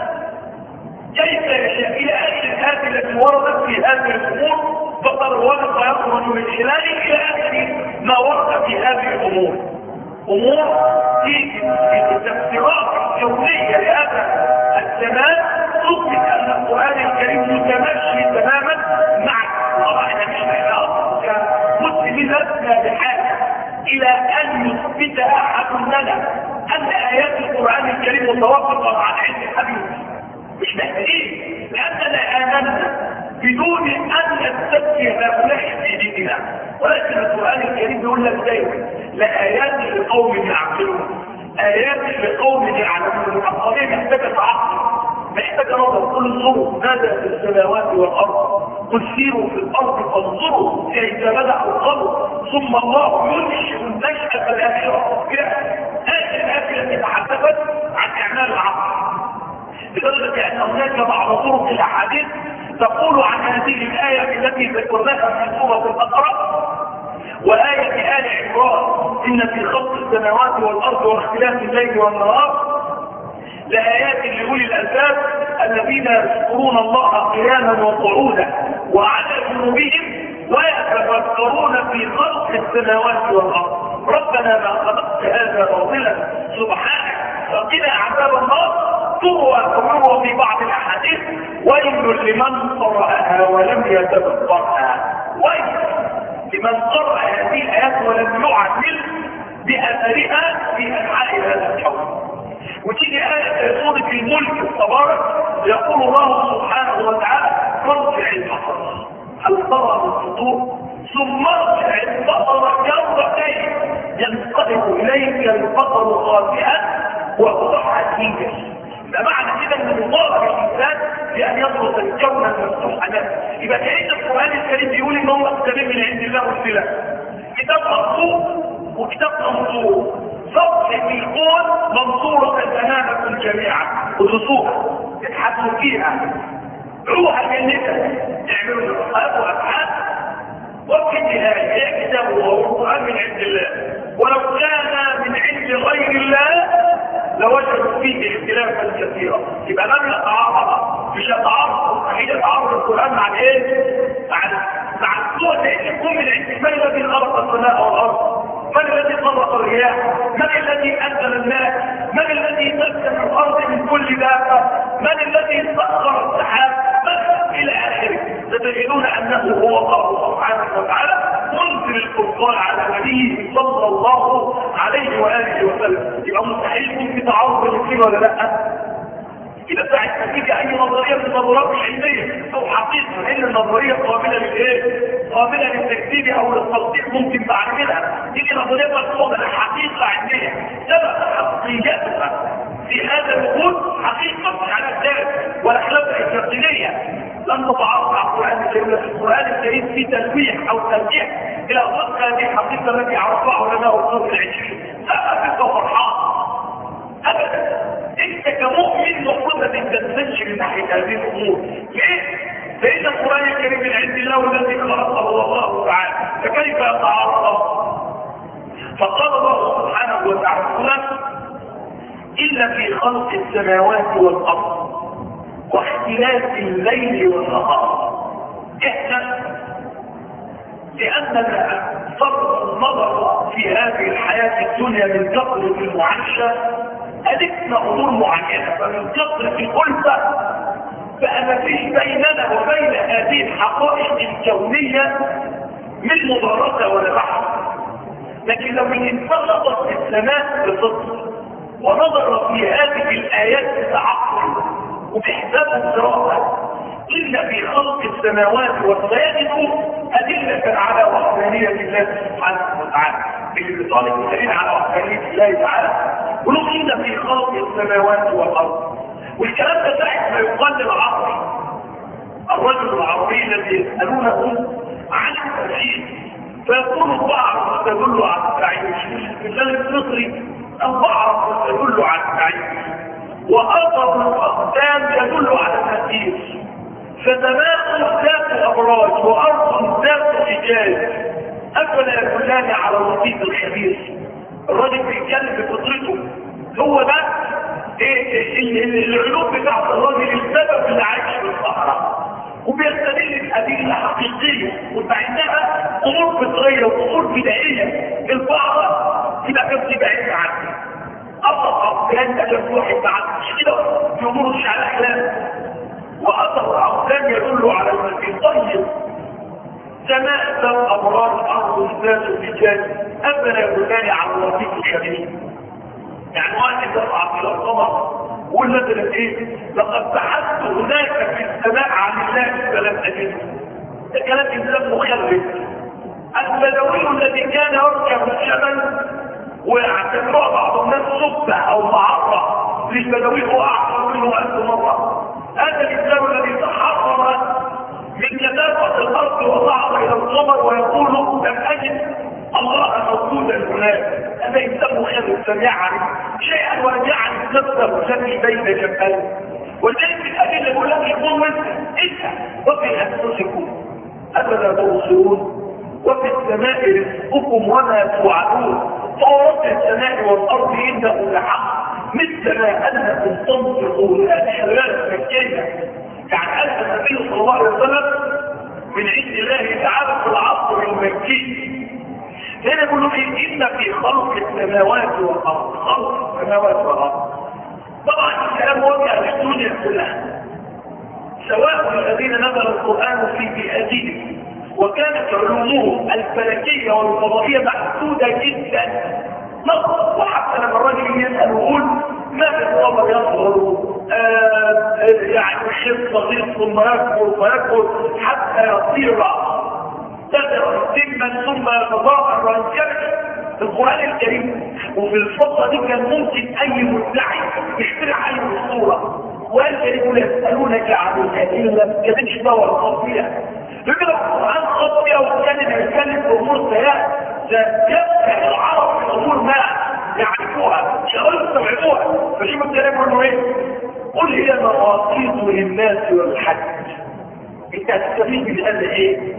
كيف يشاء الى اخر الآية التي وردت في هذه الامور، فقد يخرج من خلاله الى اخر ما ورد في هذه الامور. امور في التفسيرات الكونيه لهذا الزمان تثبت ان القران الكريم متمشي تماما مع طبعا احنا مش محتاج كمسلمين لسنا بحاجه الى ان يثبت احد لنا ان ايات القران الكريم متوافقه مع علم الحديث، مش محتاجين، لاننا امنا بدون ان نستبقي هؤلاء في ديننا. ولكن القران الكريم بيقول لك دايما لايات لقوم يعقلون، ايات لقوم يعلمون. القضيه محتاجه تعقل، محتاجه نظر. كل انظروا ماذا في السماوات والارض، قل سيروا في الارض فانظروا كيف بدا الخلق ثم الله ينشئ النشأة الاخره. هذه الايه التي تحدثت عن اعمال العقل، لدرجه ان هناك بعض طرق الاحاديث تقول عن هذه الايه التي ذكرناها في سوره البقره وآية آل عمران إن في خلق السماوات والأرض واختلاف الليل والنهار لآيات لأولي الألباب الذين يذكرون الله قياما وقعودا وعلى جنوبهم ويتفكرون في خلق السماوات والأرض ربنا ما خلقت هذا باطلا سبحانك وقنا عذاب النار. تروى تروى في بعض الأحاديث ويل لمن قرأها ولم يتدبرها، ويل لمن قرأ هذه الآيات ولم يعمل بأثرها في أنحاء هذا الكون. وتيجي آية سورة الملك التبارك يقول الله سبحانه وتعالى مرجع البصر هل ترى من فطور ثم ارجع البصر كرتين ينقلب إليك البصر خاسئا وهو حسير. فمعنى كده ان مطالب الانسان بان يدرس الكون المفتوح له. يبقى كأن القران الكريم بيقول ان هو كتاب من عند الله والسلام، كتاب مخصوص وكتاب منصور. صفحه في الكون منصوره امامكم جميعا، ودرسوها ابحثوا فيها روها جنتها تعملوا الخير وافعال وفي النهايه هي كتاب الله والقران من عند الله، ولو كان من عند غير الله لوجدوا فيه اختلافا كثيرا. يبقى لم يتعارض، مش يتعارض، هي يتعارض القران مع ايه؟ مع مع الصوت اللي يكون من عند من الذي خلق السماء والارض؟ من الذي خلق الرياح؟ من الذي انزل الماء؟ من الذي سكن الارض من كل دابه؟ من الذي سخر السحاب؟ من الى اخره. ستجدون انه هو الله سبحانه وتعالى منزل القرآن على نبيه صلى الله عليه واله وسلم. يبقى مستحيل يكون في تعارض بين الاثنين ولا لا؟ إذا ساعد نتيجة أي نظرية من النظريات العلمية أو حقيقة إن النظرية قابلة للإيه؟ قابلة للتكذيب أو للتصديق ممكن بعد كده تيجي نظرية مقصودة لحقيقة علمية سبب حقيقتها في هذا الوجود حقيقة على الذات والأخلاق التقليدية لن تتعارض مع القرآن الكريم. في القرآن الكريم في تلويح أو تلويح إلى صدق هذه الحقيقة التي عرفها علماء القرن العشرين. لا أنت فرحان أبدا، انت كمؤمن المفروض انك تنتج من ناحيه هذه الامور. ليه؟ لان القران الكريم من عند الله والذي خلقه الله تعالى، فكيف يتعارض؟ فقال الله سبحانه وتعالى الا في خلق السماوات والارض واختلاف الليل والنهار. احنا لاننا صرف النظر في هذه الحياه الدنيا من كثره المعيشه ألفنا أمور معينة، فمن كثرة الألفة فأنا فيش بيننا وبين هذه الحقائق الكونية من مبارزة ولا بحث. لكن لو الإنسان نظر في السماء بصدق ونظر في هذه الآيات بتعقل وبحساب الدراسة إلا في خلق السماوات والسيادة أدلة على وحدانية الله سبحانه وتعالى، اللي بيطالب الدليل على وحدانية الله تعالى ولو إلا في خلق السماوات والأرض. والكلام ده ساعة ما يقال للعربي الرجل العربي الذي يسألونه عن التوحيد فيقول البعض تدل على التعيش. الإنسان المصري البعرة يدل على التعيين، وأرض الأقدام يدل على التأثير. فسماء ذات أبراج وأرض ذات حجاز أفلا يدلان على اللطيف الخبير. الراجل بيتكلم بفطرته، هو ده العلوم بتاعت الراجل السبب اللي عايش في الصحراء، وبيستدل بأدلة حقيقية وبعدها أمور فطرية وأمور بدائية. البعض تبقى كيف بعيد عنه أصلا كان كان واحد بعد مش كده يمرش على أحلام، وأثر الأقدام يدل على المسيح. طيب سماء ذات أبرار أرض ذات الرجال أبنى يدلان على اللطيف الخبير. يعني واحد يطلع إلى القمر والذي ايه لقد بحثت هناك في السماء عن الله فلم أجده. ده كلام إنسان مخرب. البدوي الذي كان يركب الجبل ويعتبره بعض الناس صبة أو معرة للبدوي هو أعظم منه ألف مرة. هذا الإنسان الذي تحرر من كثافة الأرض وصعد إلى القمر ويقول لم أجد الله موجودا هناك. هذا إنسان مخرب سميعا شيئا ولم يعرف نفسه الذي بين جنبيه. ولذلك الأدلة يقول لك يقول انت وفي أنفسكم أفلا تبصرون وفي السماء رزقكم وما توعدون فورب السماء والأرض إنه لحق مثل ما أنكم تنطقون الحلال مكية. يعني أن النبي صلى الله عليه وسلم من عند الله تعالى في العصر المكي. هنا يقولوا إيه؟ إن في خلق السماوات والأرض، خلق السماوات والأرض. طبعا الكلام وجه للدنيا كلها سواء الذين نزل القرآن في بيئتهم وكانت علومهم الفلكية والفضائية محدودة جدا. نظر وحتى لما الرجل يسأل ويقول ما في القمر يظهر آه يعني الشيء صغير ثم يكبر ويكبر حتى يصير تدر سما ثم يتضاءر وينكمش. القرآن الكريم وفي الفترة دي كان ممكن أي مدعي يخترع أي صورة. وقال كريم يسألونك عن الأدلة ما كانتش دور خاصية. لكن القرآن خاصية وكان يتكلم في أمور سيئة يفتح العرب في أمور ما يعرفوها شغلوا يستوعبوها. فشوف الكلام يقولوا إيه؟ قل هي مواقيت للناس والحج. أنت هتستفيد من هذا إيه؟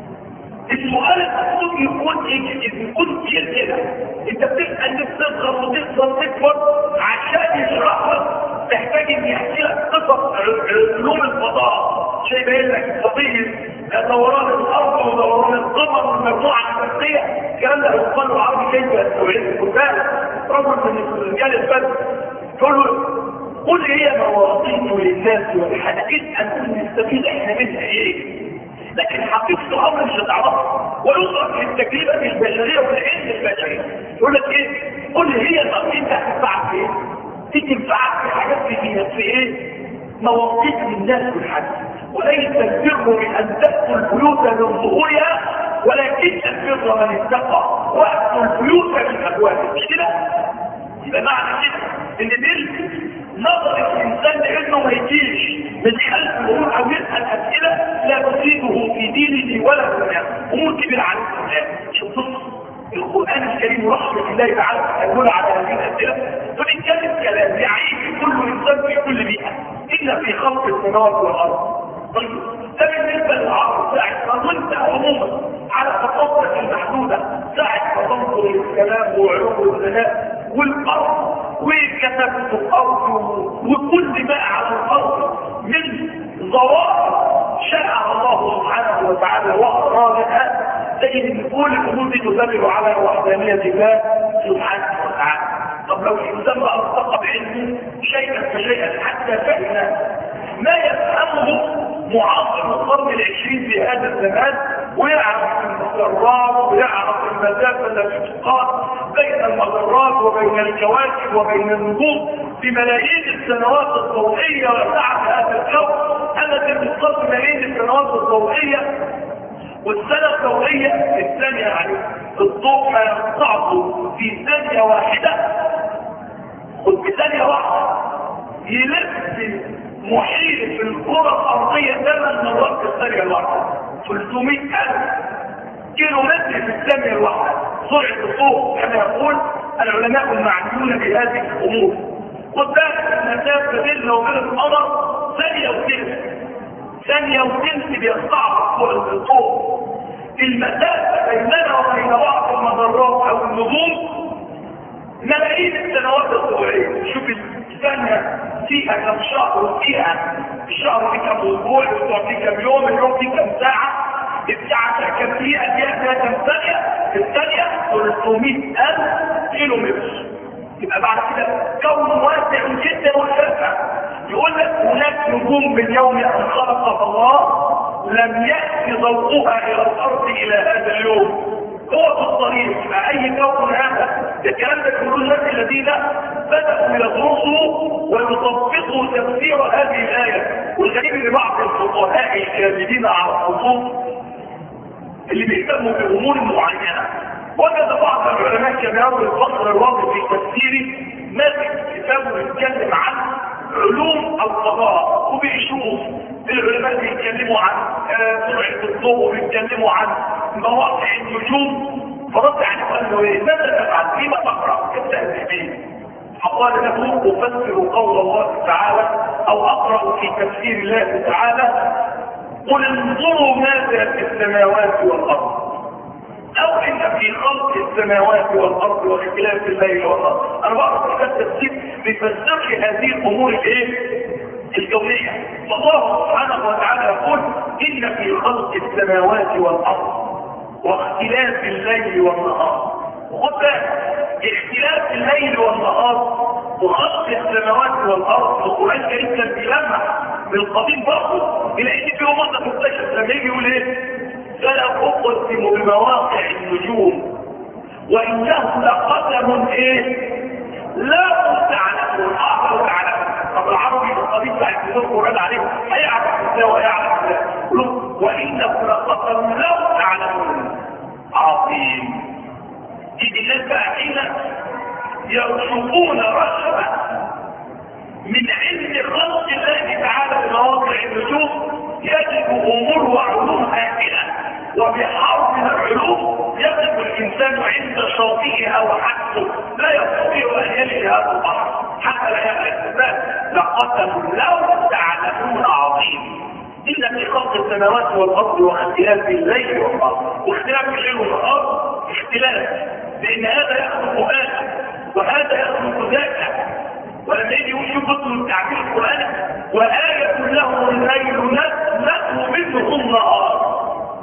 السؤال المفروض يكون ايه؟ يكون كده انت بتسال نفسك تصغر وتفضل تكبر عشان يشرح لك تحتاج ان يحكي لك قصص علوم الفضاء شيء باين لك قضيه دوران الارض ودوران القمر والمجموعه الشمسيه. الكلام ده القرآن العربي كيف يستوعبه؟ خد بالك رجل من الرجال الفن تقول له قل هي مواقيت للناس والحدث ان نستفيد احنا منها ايه؟ لكن حقيقته امر مش هتعرفه ويصرف في التجربه البشريه والعلم البشري. يقول لك ايه؟ قل هي المواقيت هتنفعك في ايه؟ دي تنفعك في حاجات كتير في ايه؟ مواقيت للناس والحج. وليس البر من ان تاتوا البيوت من ظهورها ولكن البر من اتقى واتوا البيوت من ابوابها. مش كده؟ يبقى معنى كده ان دي نظر الانسان لانه ما يجيش من خلف الامور او يسال اسئله لا تفيده في دينه ولا دنياه. امور كبيره على الاسلام. شوف القران الكريم رحمه الله تعالى يقول على هذه الاسئله فبيتكلم كلام يعيش كل انسان في كل بيئه الا في خلق السماوات والارض. طيب ده بالنسبه للعرب ساعه ما ظنت عموما على تفاصيل المحدوده ساعه ما تنظر للكلام وعلوم الغناء والارض وكتبت الارض وكل ما على الارض من ظواهر شرع الله سبحانه وتعالى وارادها تجد ان كل الامور دي تدل على وحدانيه الله سبحانه وتعالى. طب لو الانسان بقى ارتقى بعلمه شيئا فشيئا حتى فهم ما يفهمه معاصر القرن العشرين في هذا الزمان ويعرف المجرات ويعرف المسافه التي تقام بين المجرات وبين الكواكب وبين النجوم بملايين السنوات الضوئيه وسعه هذا الكون التي تقام ملايين السنوات الضوئيه. والسنه الضوئيه الثانيه يعني الضوء ما يقطعه في ثانيه واحده وفي ثانيه واحده يلف محيط في الكره الارضيه ثمان مرات في الثانيه الواحده ثلاثمائة ألف كيلو متر في الثانيه الواحده. سرعه الضوء كما يقول العلماء المعنيون بهذه الامور. خد بالك المسافه بيننا وبين القمر ثانيه وثلث، ثانيه وثلث بيستعرض فوق الضوء. المسافه بيننا وبين بعض المجرات او النجوم ملايين السنوات الضوئيه. شوف الثانيه فيها كم شهر، وفيها الشهر فيه كم اسبوع، الاسبوع فيه كم يوم، اليوم فيه كم ساعه، الساعه كم دقيقه، الدقيقه فيها كم ثانيه، الثانيه ثلاثمائة ألف كيلو متر. يبقى بعد كده كون واسع جدا وشاسع. يقول لك هناك نجوم من يوم ان خلقها الله لم يأتي ضوءها الى الارض الى هذا اليوم. هو في الطريق. يبقى اي كون هذا الكلام ده كل الناس الذين بدأوا يدرسوا ويطبقوا تفسير هذه الآية. والغريب ان بعض الفقهاء الكاذبين على الخصوص اللي بيهتموا بامور معينه وجد بعض العلماء كبيروا الفصل الواضح في تفسيره ماسك كتابه بيتكلم عن علوم الفضاء وبيشوف العلماء بيتكلموا عن سرعه الضوء وبيتكلموا عن مواقع النجوم. فرد عليه وقال له ايه؟ ماذا تفعل؟ فيما تقرا؟ ابدا به. فقال له افسر قول الله تعالى او اقرا في تفسير الله تعالى قل انظروا ماذا في السماوات والارض او ان في خلق السماوات والارض واختلاف الليل والنهار. انا بقرا كتاب تفسير بيفسر هذه الامور الايه؟ الكونيه. فالله سبحانه وتعالى يقول ان في خلق السماوات والارض واختلاف الليل والنهار. وخد بالك اختلاف الليل والنهار وخلق السماوات والارض القران الكريم كان بيلمح بالقديم برضه الى ان في امور تكتشف لما يجي يقول ايه؟ فلا اقسم بمواقع النجوم وانه لقسم ايه؟ لا تعلمون. اه تعلمون. طب العربي القديم بتاع القران عليه هيعرف ازاي ويعرف ازاي؟ وانه لقسم لا تعلمون عظيم. يجي الناس بقى حين يرشقون رشبه من علم خلق الله تعالى بمواقع النجوم يجد امور وعلوم هائله، وبحرف من العلوم يقف الانسان عند شاطئها وحده لا يستطيع ان يلي هذا البحر حتى لا يقع السباب. لقسم لو تعلمون عظيم. إن في خلق السماوات والأرض واختلاف الليل والنهار. واختلاف الليل والنهار اختلاف، لأن هذا يخلق آية وهذا يخلق ذاك. ولما يجي يشوف بطل تعبير القرآن وآية له الليل نسلك منه النهار.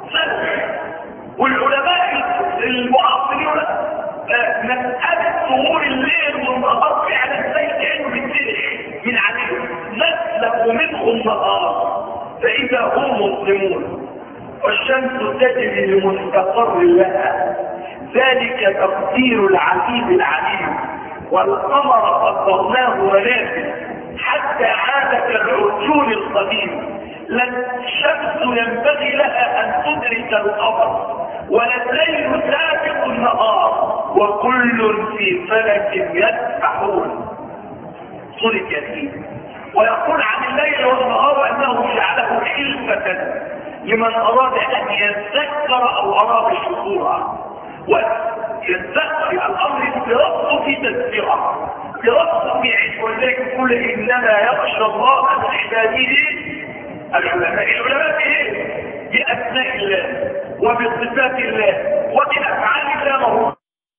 والعلماء المعاصرين مسألة ظهور الليل والنهار فعلا زي كأنه بيتسلح من عليه نسلك منه النهار فإذا هم مسلمون. والشمس تجري لمستقر لها ذلك تقدير العزيز العليم. والقمر قدرناه منازل حتى عاد كالعرجون القديم. لا الشمس ينبغي لها أن تدرك القمر ولا الليل سابق النهار وكل في فلك يسبحون. سورة ياسين. ويقول عن الليل والنهار انه جعله خلفة لمن اراد ان يذكر او اراد شكورا. ويذكر الامر بربطه في تذكره بربطه في علم. ولذلك يقول انما يخشى الله من عباده العلماء. العلماء بايه؟ باسماء الله وبصفات الله وبافعال الله.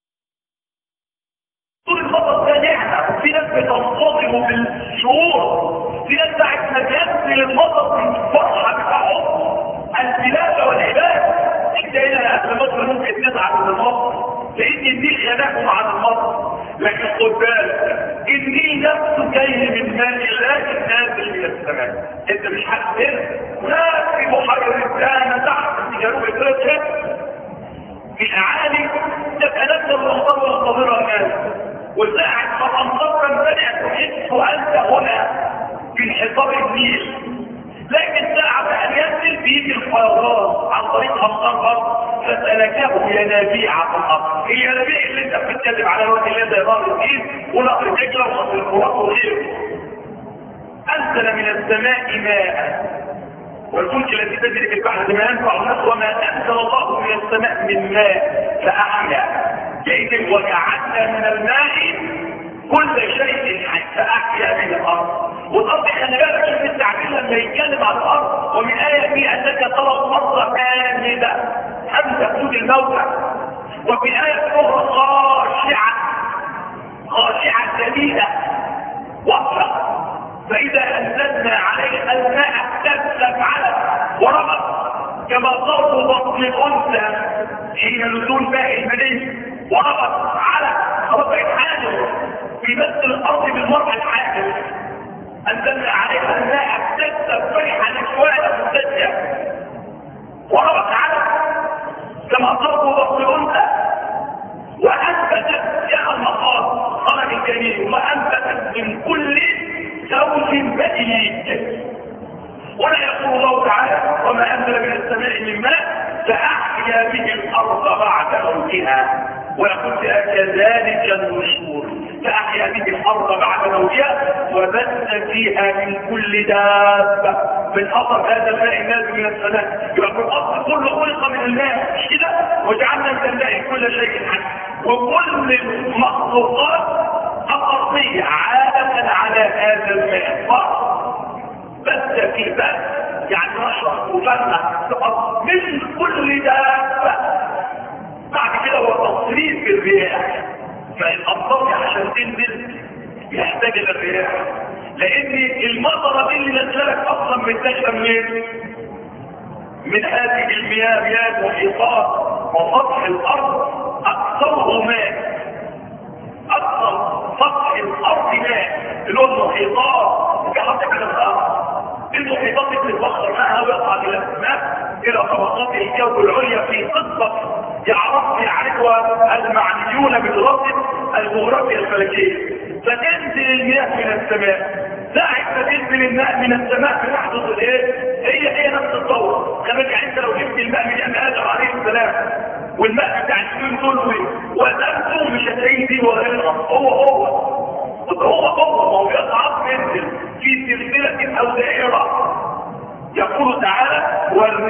طول الخطط ده نعمة. في ناس بتنتظم بالشعور، في ناس ساعة ما بينزل المطر بالفرحة بتاعهم البلاد والعباد. انت هنا قبل مصر ممكن تزعل من المطر لان النيل ينام عن المطر، لكن خد بالك النيل نفسه جاي من ماء الله نازل من السماء. انت مش حاسس لا في بحيرة الدانة تحت في جنوب افريقيا في اعالي تتنزل الامطار والقاهرة نازل. وساعة ما الأمطار تمتلئ تحس أنت هنا في انحصار النيل. لكن ساعة ما ينزل بيجي الفيضان عن طريق أمطار الأرض فتلكه ينابيع في الأرض. الينابيع اللي أنت بتتكلم على الوقت اللي زي نهر النيل ونهر دجلة ونهر الفرات وغيره. أنزل من السماء ماء والفلك التي تجري في البحر بما ينفع الناس وما أنزل الله من السماء من ماء فأحيا لان وجعلنا من الماء كل شيء حتى احيا به الارض. والارض خلي بالك شوف التعبير لما يتكلم عن الارض، ومن اياته انك ترى الارض كامله حتى تكون الموتى، وفي ايه اخرى خاشعه خاشعه ذليله وقرا، فاذا انزلنا عليها الماء اهتزت على ورمت كما ضرب بطن الانثى حين نزول ماء المني، ورمت على ربع حاجر في مثل الارض بالمرء الحاجر. انزلنا عليها الماء اهتزت فرحا نشوانا مستجيا، ورمت على كما ضرب بطن الانثى، وانبتت يا المقام خرج الجميل، وانبتت من كل زوج بديل. ولا يقول الله تعالى وما انزل من السماء من ماء فاحيا به الارض بعد موتها، ويقول كذلك النشور فاحيا به الارض بعد موتها وبث فيها من كل دابه من اثر هذا الماء النازل من السماء. يقول الاصل كله خلق من الماء مش كده، وجعلنا من الماء كل شيء حي، وكل المخلوقات الارضيه عاده على هذا الماء فقط. بث في بث يعني نشر وفرع من كل دابه. بعد كده هو تصريف الرياح، فالامطار عشان تنزل يحتاج للرياح، لان المطره دي اللي نزلت اصلا منتشره منين؟ من هذه المياه، مياه المحيطات وسطح الارض اكثره ماء، اكثر سطح الارض ماء اللي هو المحيطات. في حد كده الارض المحيطات اللي بتبخر معها ويقع الى السماء الى طبقات الجو العليا في قصه يعرف يعرفها المعنيون بدراسه الجغرافيا الفلكيه. فتنزل المياه من السماء، ساعة ما تنزل الماء من السماء بتحدث الايه؟ هي هي نفس الدورة. خليك انت لو جبت الماء من ابن ادم عليه السلام والماء بتاع السنين دول وزمته مش هتلاقيه دي ولا الارض، هو هو هو هو ما هو يصعد ينزل في سلسلة او دائرة. يقول تعالى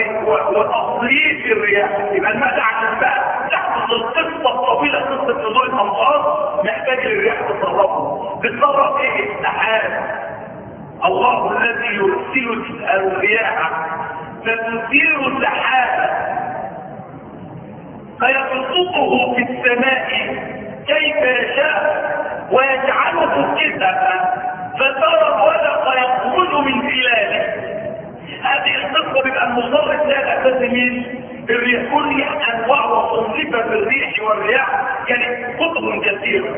وتصريف الرياح، يبقى الماء ده عشان بقى تحدث القصة الطويلة قصة نزول الامطار محتاج الرياح تتصرفه. بتصرف ايه؟ السحاب. الله الذي يرسل الرياح فتثير سحابا فيبسطه في السماء كيف يشاء ويجعله كسفا فترى الودق يخرج من خلاله. هذه القصه بيبقى المصرف لها اساس مين؟ الرياح. كل رياح انواع وصنفه في الريح والرياح كانت كتب كثيره،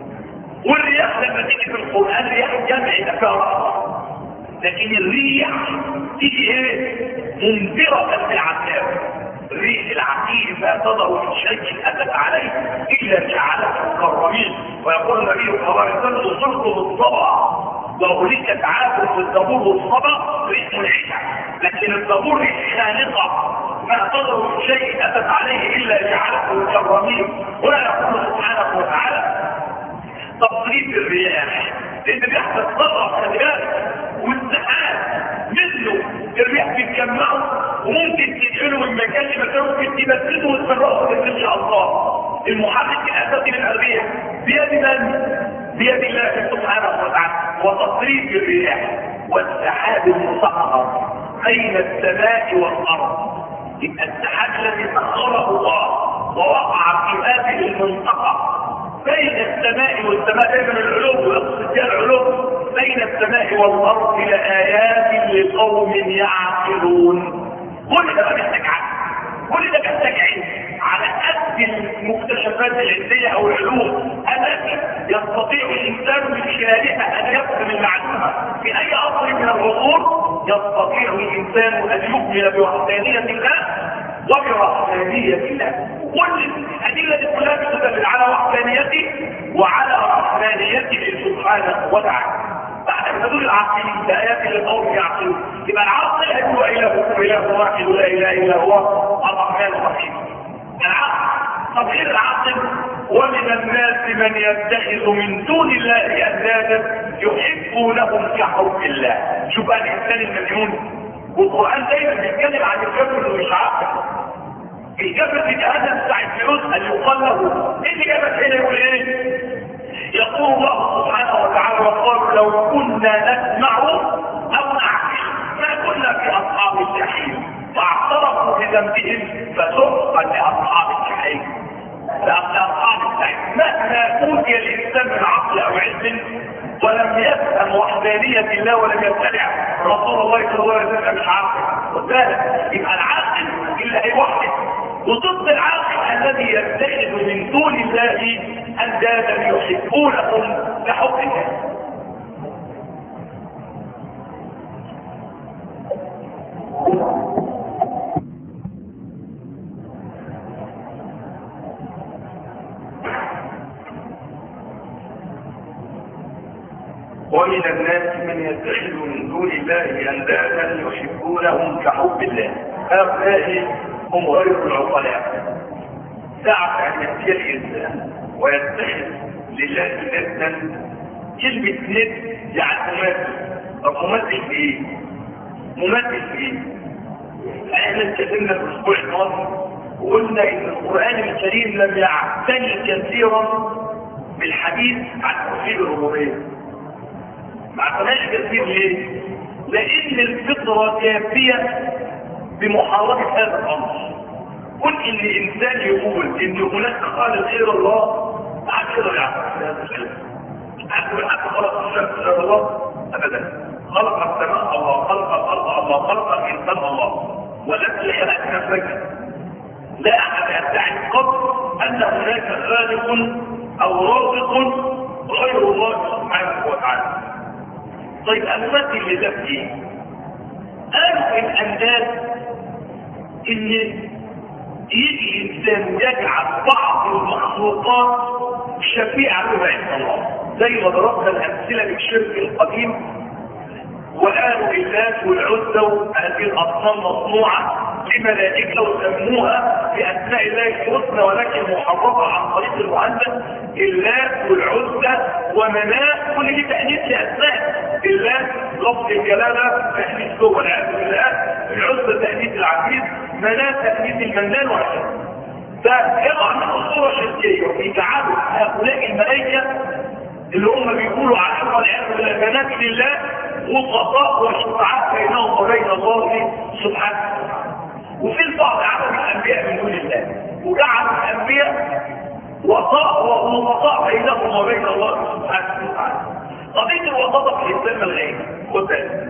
والرياح لما تيجي في القران رياح جمع نفاق، لكن الريح تيجي ايه؟ منذره بالعذاب. الريح العتيب لا تضر من شيء اتت عليه الا جعلته كالرميم. ويقول النبي صلى الله عليه وسلم وصلت بالصبا وأوليك تعافل في الزبور والصبا ريح منعشة، لكن الزبور ريح خانقة ما تضر من شيء اتت عليه الا جعلته كالرميم. ولا يقول سبحانه وتعالى تصريف الرياح، لان بيحدث ضرر خلي بالك، والسحاب مثله الرياح بيتجمعوا وممكن تنقله من مكان لمكان، ممكن تبدله وتفرقه ان شاء الله. المحرك الاساسي للرياح بيد من؟ بيد الله سبحانه وتعالى. وتصريف الرياح والسحاب المسخر بين السماء والارض، يبقى السحاب الذي سخره الله ووقع في هذه المنطقه بين السماء والسماء، دائما العلوم يقصد العلوم بين السماء والارض لآيات لقوم يعقلون. كل ده محتاج عقل، كل ده محتاج علم على قد المكتشفات العلميه او العلوم التي يستطيع الانسان من خلالها ان يفهم المعلومه. في اي عصر من العصور يستطيع الانسان ان يؤمن بوحدانيه الله وبرحمانيه الله. كل الادله دي كلها بتدل على وحدانيته وعلى رحمانيته سبحانه وتعالى. بعد حدود العقل بآيات لقوم يعقلون. يبقى العقل هو إلهكم إله واحد لا إله إلا هو الرحمن الرحيم. العقل. طب غير العقل ومن الناس من يتخذ من دون الله أندادا يحبونهم كحب الله. شوف بقى الإنسان المجنون، والقرآن دايما بيتكلم عن الكافر اللي مش عاقل. إجابة الآدم بتاع الفلوس اللي يقال له إيه اللي جابت هنا يقول إيه؟ يقول الله سبحانه وتعالى وقال لو كنا نسمع أو نعقل ما كنا في أصحاب الجحيم فاعترفوا بذنبهم فسحقا لأصحاب الجحيم. لأصحاب الجحيم مهما أوتي الإنسان من عقل أو علم ولم يفهم وحدانية الله ولم يتبع رسول الله صلى الله عليه وسلم مش عاقل. وذلك يبقى العاقل اللي هيوحد وضد العاقل الذي يتخذ من دون الله اندادا يحبونهم كحب الله. ومن الناس من يتخذ من دون الله اندادا يحبونهم كحب الله. هؤلاء هم غير العقلاء. ساعة أن يأتي الإنسان ويتخذ لله ندا، كلمة ند يعني ممثل. طب ممثل في إيه؟ ممثل في إيه؟ احنا اتكلمنا في الأسبوع الماضي وقلنا إن القرآن الكريم لم يعتني كثيرا بالحديث عن توحيد الربوبية. ما اعتناش كثير ليه؟ لأن الفطرة كافية بمحاربة هذا الأمر. كل ان الانسان يقول ان هناك خالق غير الله عاد كده يعتقد هذا الشيء. عاد حتى خلق الشمس غير الله ابدا. خلق السماء الله، خلق الارض الله، خلق الانسان الله، والذي خلق نفسك. لا احد يدعي قط ان هناك خالق او رازق غير الله سبحانه وتعالى. طيب المثل اللي ده ايه؟ قالوا الانداد ان يجي الانسان يجعل بعض المخلوقات شفيعة له عند الله، زي ما ضربنا الامثله بالشرك القديم وقالوا اللات والعزى هذه الاصنام مصنوعه لملائكه وسموها باسماء الله الحسنى ولكن محرفه عن طريق المؤنث. اللات والعزى ومناه كل دي تانيث لاسماء. اللات لفظ الجلاله تانيث له والعياذ بالله، العزى تانيث العزيز، مناه تانيث المنان وهكذا. فيضع من صوره شركيه ويجعلوا هؤلاء الملائكه اللي هم بيقولوا على والعياذ بالله بنات لله وقضاء وشفاعات بينهم وبين الله سبحانه. وفي البعض عمل الانبياء من دون الله وجعل الانبياء وقاء ووقاء بينهم وبين الله سبحانه وتعالى. قضيه الوساطه في الاسلام الغيب وذلك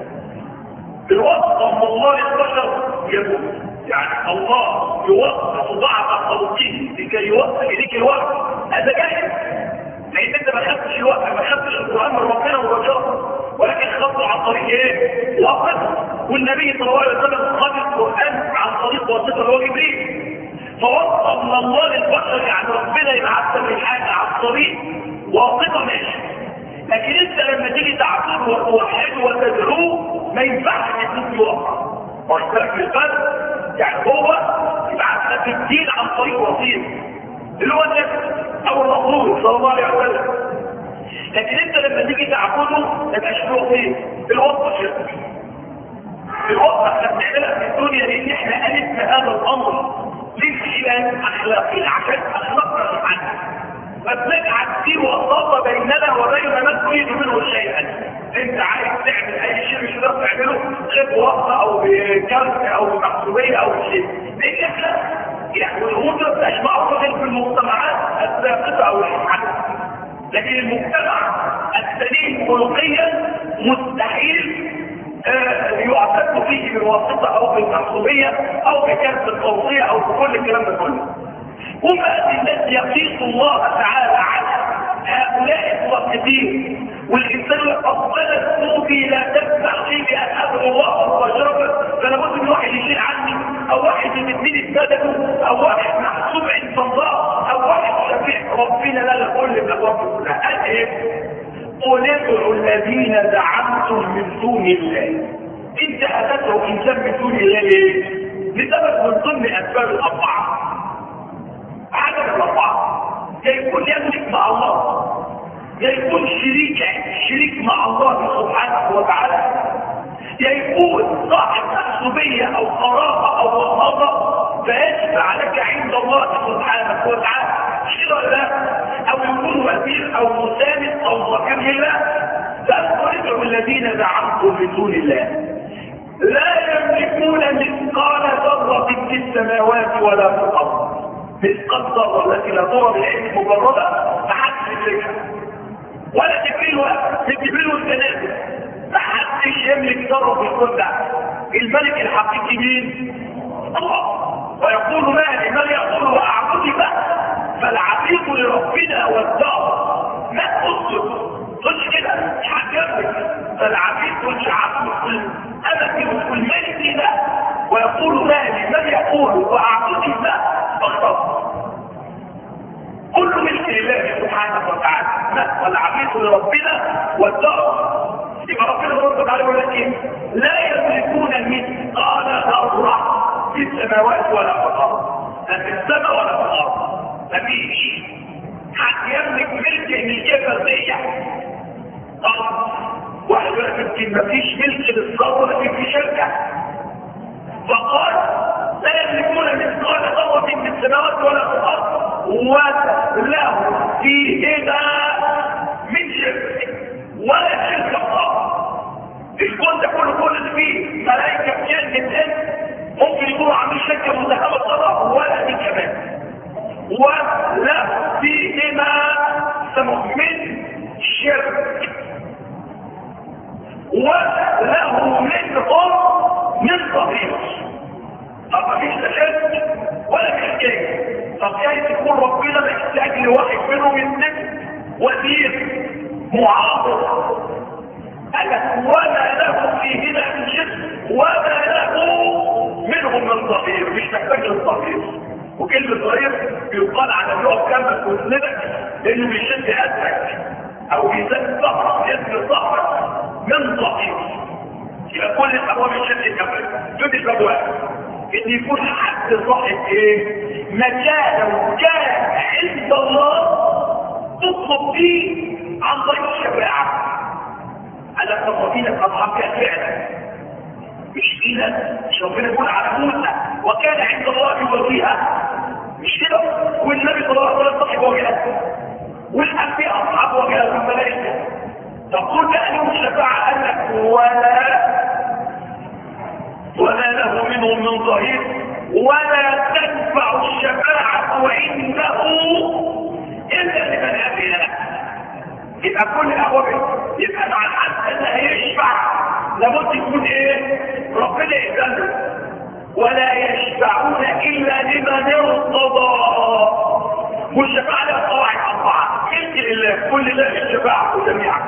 الوسط من الله البشر يقول يعني الله يوسط ضعف خلقه لكي يوصل اليك الوقت. هذا جاهز لان انت ما خدتش الوقت، ما خدتش القران من ربنا وبشره، ولكن خطوا عن طريق ايه؟ وقت. والنبي صلى الله عليه وسلم خد القران عن طريق واسطه اللي هو جبريل. فوصل من الله للبشر يعني ربنا يبعث لك الحاجه عن طريق واسطه ماشي. لكن انت لما تيجي تعبده وتوحده وتدعوه ما ينفعش يكون في وقت. واشترك في الفرق يعني هو يبعث لك الدين عن طريق وسيط اللي هو النبي او الرسول صلى الله عليه وسلم. لكن انت لما تيجي تعبده ما تبقاش له وسيط. الوقت شرك. الوقت احنا بنعملها في الدنيا لان احنا الفنا هذا الامر للخلاف اخلاقي عشان اخلاقنا سبحانه. فبنجعل في وساطه بيننا وبين من تريد منه شيئا. انت عايز تعمل اي شيء مش هتقدر تعمله غير بواسطه او بكارت او بمحسوبيه او بشيء. لان احنا يعني الامور ما بتبقاش معروفه في المجتمعات السابقه او الحديثه. لكن المجتمع السليم خلقيا مستحيل آه يعتد فيه بالواسطه او بالمحسوبيه او بكارت التوصيه او بكل الكلام ده كله. وما الذي يقيس الله تعالى على هؤلاء الواسطين والانسان افضل السوقي لا تسمع فيه بان ادعو الله مباشره. فانا بد من واحد يشيل عني او واحد يمدني بسببه او واحد محسوب عند الله او واحد شفيع ربنا لا لكل الابواب كلها. قال ايه؟ قل ادعوا الذين زعمتم من دون الله. انت هتدعو انسان من دون الله ليه؟ لسبب من ضمن اسباب الاربعه. عدد الاربعه يا يكون يملك مع الله، يا يكون شريك شريك مع الله سبحانه وتعالى، يا يكون صاحب محسوبيه او قرابه او وساطه فيشفع لك عند الله سبحانه وتعالى شيء لا او يكون وزير او مساند او ظهير لله. فاخرجوا الذين زعمتم من دون الله لا يملكون مثقال ذرة في السماوات ولا في الارض. مثقال ذرة التي لا ترى بالعين مجردة محدش يملكها ولا تجبيل تجبيل والتنازل. محدش يملك ذرة في الكون ده. الملك الحقيقي مين؟ الله. ويقول مالي من يقول واعبدي بقى فالعبيد لربنا والدار. ما تقصد قلت كده مش هتجمك. فالعبيد مش عبد الامل والملك ده. ويقول مالي من يقول واعبدي بقى فاختار كل ملك لله سبحانه وتعالى. والعبيد لربنا والدار. يبقى ربنا سبحانه وتعالى يقول لك ايه؟ لا يملكون مثقال ذرة في السماوات ولا في الارض. لا في السماء ولا في الارض. مفيش حد يملك ملك ملكيه فرديه. طب واحد يقول لك مفيش ملك للذره لكن في شركه. فقال لا يملكون مثقال ذرة في السماوات ولا في الارض وله فيهما من شرك ولا شرك الله. الكون ده كله كل اللي فيه ملائكه جن انس ممكن يكونوا عاملين شركه متهمه طبعا ولا دي كمان. وله فيهما من شرك وله منهم من ظهير. طب مفيش لا شرك ولا حكايه. طب كيف يكون ربنا محتاج لواحد منهم يتنفذ وزير معاصر؟ قال وما له فيهما من شرك وما له منهم من ظهير. مش محتاج للظهير. وكلمه ظهير بيقال على اللغه كامله وسندك لانه بيشد اسمك او بيزاد ظهرك يسند ظهرك من ظهير. يبقى كل الابواب الشد كامله تدي باب واحد ان يكون حد صاحب ايه؟ مكانه كان عند الله تطلب فيه عن طريق الشفاعه. على تفاصيل اصحاب فعلا مش فينا. مش ربنا يقول على موسى وكان عند الله وجيها. مش كده؟ والنبي صلى الله عليه وسلم صاحب وجهه والانبياء اصحاب وجهه والملائكه. تقول بقى لهم الشفاعه قال لك ولا ولا له منهم من ظهير ولا تنفع الشفاعه عنده الا لمن اذن له. يبقى كل الاحوال يبقى مع الحد اللي هيشفع لابد يكون ايه؟ ربنا يأذن. ولا يشفعون الا لمن ارتضى. والشفاعه لها قواعد اربعه. ملك لله كل الله الشفاعه جميعا.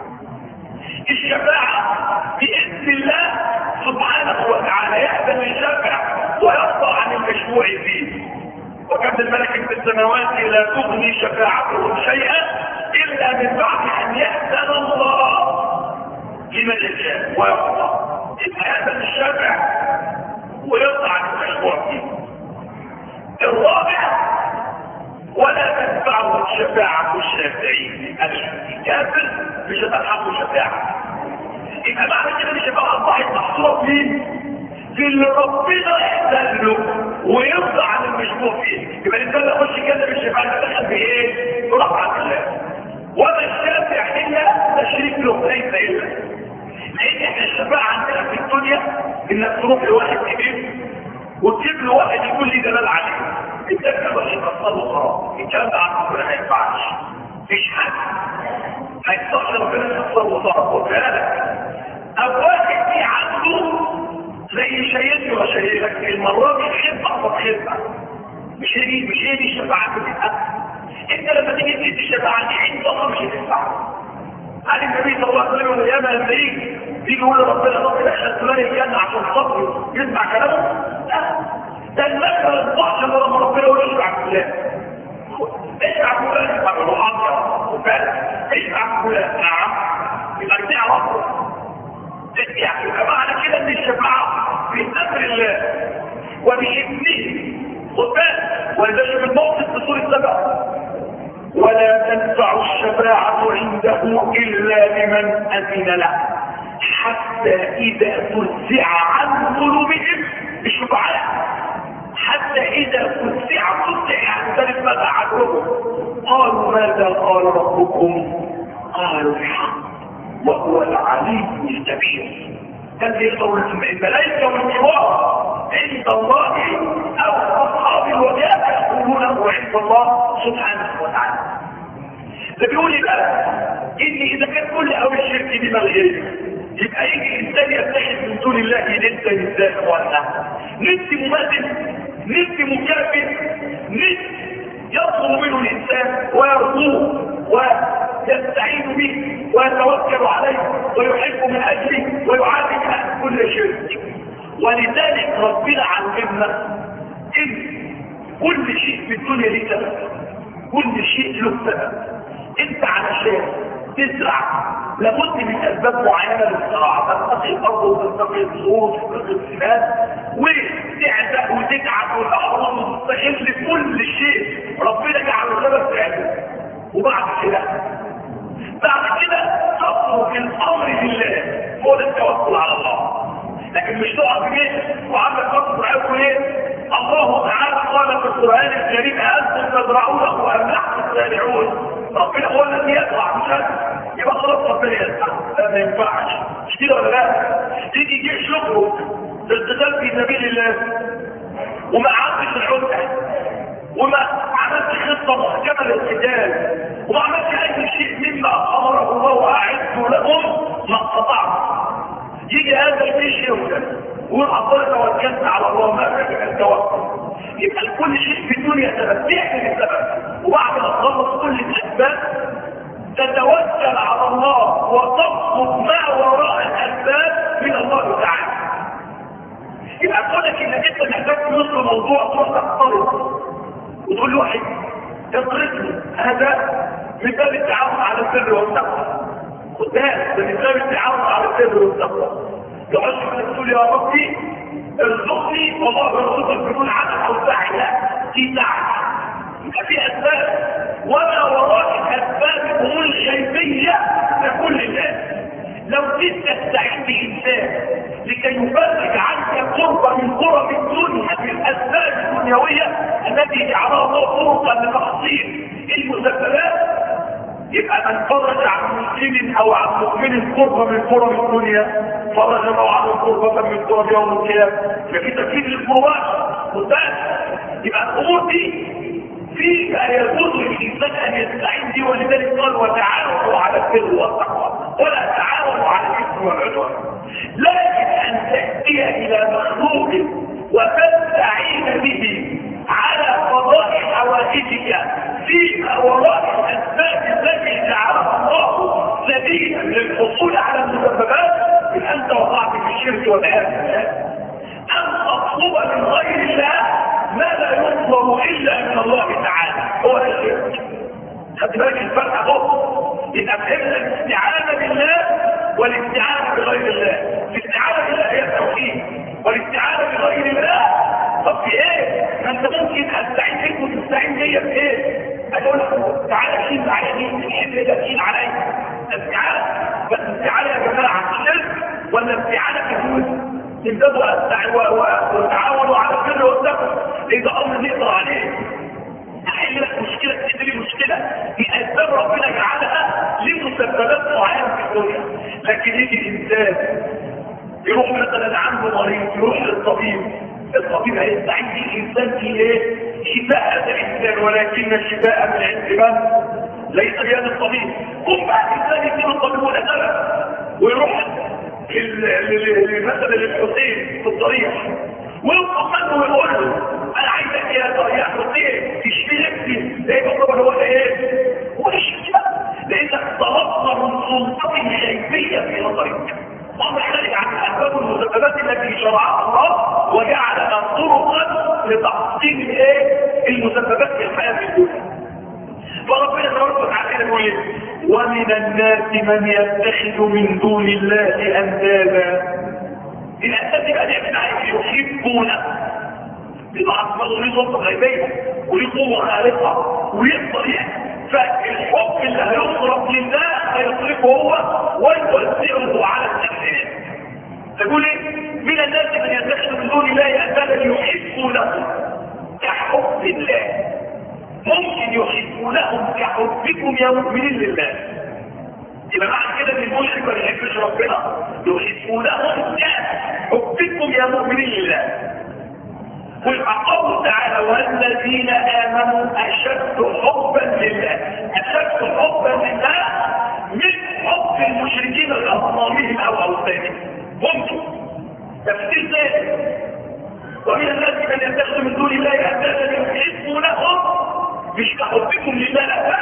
الشفاعه باذن الله سبحانه وتعالى يأذن للشافع ويرضى عن المشفوع فيه. وكم الملك في السماوات لا تغني شفاعتهم شيئا الا من بعد ان يأذن الله لمن يشاء ويرضى. يبقى يأذن الشافع ويرضى عن المشفوع فيه. الرابع ولا تنفعه الشفاعة الشافعين. الكافر مش هتلحقه شفاعة. يبقى معنى كده مش هيبقى الضحك محصورة فين؟ في اللي ربنا يحزن له ويرضى عن المشفوع فيه. يبقى الانسان اللي يخش كده بالشفاعة دخل بايه؟ برحمة الله. وما الشافع الا تشريك له ليس الا. لان احنا الشفاعة عندنا في الدنيا انك تروح لواحد كبير وتجيب له واحد يقول لي دلال عليه. الدكة بقى يتصل وخلاص. الكلام ده عن ربنا ما ينفعش. مفيش حد ما يتصلش ربنا يتصل وخلاص. وكذلك او واحد في عنده زي شيدني وشيدك المرة دي خدمة أو خدمة. مش هي مش هي دي الشفاعة بتتأكد. انت لما تيجي تدي الشفاعة دي عند الله مش هتدفع. قال النبي صلى الله عليه وسلم القيامة لما يجي يجي يقول لربنا ربنا دخل فلان الجنة عشان صبره يسمع كلامه؟ لا. ده المثل الضحك لما ربنا يقول اشفع فلان. اشفع فلان يبقى له حاضر وفعلا اشفع فلان. نعم. يبقى ارجع ربنا. يعني معنى كده ان الشفاعة في امر الله وبإذنه خذان ولذلك من موقف بصور السبع ولا تنفع الشفاعة عنده إلا لمن أذن له حتى إذا تنزع عن قلوبهم الشفعاء حتى اذا فزع فزع عن ذلك ماذا عدوهم قالوا ماذا قال ربكم قالوا الحق وهو العلي الكبير. كان يقول الملائكه والكبار عند الله او اصحاب الوجاهه يقولونه عند الله سبحانه وتعالى. ده بيقول لي بقى ان اذا كان كل او الشرك بما الغير يبقى يجي انسان يتخذ من دون الله ندا ازاي ولا ند مماثل ند مكافئ ند يطلب منه الانسان ويرجوه ويستعين به ويتوكل عليه ويحب من اجله ويعالج عن كل شرك. ولذلك ربنا علمنا ان كل شيء في الدنيا له سبب، كل شيء له سبب. انت علشان تزرع لابد من اسباب معينه للزراعه، تنتقي الارض وتنتقي الزهور وتنتقي الثمار وتعزق وتتعب والاحراض وتستغل كل شيء ربنا جعله سبب فعله. وبعد كده بعد كده تترك الامر لله، هو ده التوكل على الله. لكن مش تقعد في بيتك وعندك فكر يقول ايه؟ الله تعالى قال في القران الكريم انتم تزرعونه ام نحن الزارعون؟ ربنا هو الذي يزرع مش انا، يبقى خلاص ربنا يزرع. ده ما ينفعش، مش كده ولا لا؟ تيجي جيش يخرج في القتال في سبيل الله وما عملتش العده وما عملتش خطه محكمه للقتال وما عملتش اي شيء مما امره الله واعدوا لهم ما استطعتم. يجي هذا الجيش يوجد ويقول توكلت على الله ما بك التوكل. يبقى كل شيء في الدنيا سبب، تعمل السبب وبعد ما تخلص كل الاسباب تتوكل على الله وتطلب ما وراء الاسباب من الله تعالى. يبقى كونك انك انت تحتاج تنص موضوع تروح تختلط وتقول له واحد اقرصني، هذا من باب التعاون على البر والتقوى. خد بالك ده من باب التعاون على البر والتقوى. تقعد تقول يا ربي ارزقني والله يرزقك بدون عدد او سعي، لا في سعي. يبقى في اسباب وما وراء الاسباب هم الغيبيه لكل الناس. لو كنت تستعين بانسان لكي يفرج عنك قرب من قرب الدنيا بالاسباب الدنيويه التي جعلها الله طرقا لتحصيل المسببات، يبقى من فرج عن مسلم او عن مؤمن قرب من قرب الدنيا فرج الله عنه قربة من قرب يوم القيامة. ففي تفكير القربات قدام. يبقى الامور دي في يجوز للانسان ان يستعين به، ولذلك قال وتعاونوا على البر والتقوى ولا تعاونوا على الاثم والعدوان. لكن ان تاتي الى مخلوق وتستعين به على قضاء حوائجك فيما وراء الاسباب التي جعلها الله سبيلا للحصول على المسببات، انت وقعت في الشرك والعياذ بالله. ان تطلب من غير الله ما لا يطلب الا من الله تعالى، هو ده الشرك. خدت بالك الفرق اهو. يبقى فهمنا الاستعانه بالله والاستعانه بغير الله. الاستعانه بالله هي التوحيد، والاستعانه بغير الله طب في ايه؟ انت ممكن استعين بيك وتستعين بيا في ايه؟ اقول لك تعالى شيل على مين؟ الحمل ده شيل عليا. استعانه بس استعانه يا جماعه الشرك ولا استعانه كفوز؟ تبدأوا وتعاونوا على البر والتقوى. اذا امر نقدر عليه احل لك مشكله، تحل لي مشكله في اسباب ربنا جعلها لمسببات معينه في الدنيا. لكن يجي الانسان يروح مثلا عنده مريض يروح للطبيب، الطبيب هيستعين بالانسان في ايه؟ شفاء هذا الانسان، ولكن الشفاء من عند من؟ ليس بيد الطبيب. قم بقى الانسان يجيب الطبيب ولا سبب ويروح مثلا للحسين في الضريح ويوقف عنه ويقول له انا عايزك يا حسين تشفي نفسي. ده يبقى طبعا هو ايه؟ هو الشفاء بقى، لانك طلبت من سلطه غيبيه في نظرك. الله خارج عن الاسباب والمسببات التي شرعها الله وجعل طرقا لتحصيل ايه؟ المسببات في الحياه في الدنيا. فربنا تبارك وتعالى يقول ايه؟ ومن الناس من يتخذ من دون الله اندادا. الانداد يبقى نعمل عليه يحبونه بضعف برضه ليه سلطه غيبيه وليه قوه خارقه ويقدر يحكي. فالحب اللي هيصرف لله هيصرفه هو ويوزعه على الناس. تقول ايه؟ من الناس من يتخذ من دون الله اندادا يحبونه الله. ممكن يحبونهم كحبكم يا مؤمنين لله. يبقى معنى كده ان المشرك ما بيحبش ربنا، يحبونهم كحبكم يا مؤمنين لله. والقول تعالى والذين امنوا اشد حبا لله، اشد حبا لله من حب المشركين لاصنامهم او اوثانهم. ممكن تفسير ذلك. ومن الناس من يتخذ من دون الله اندادا يحبونهم مش كحبكم لله، لا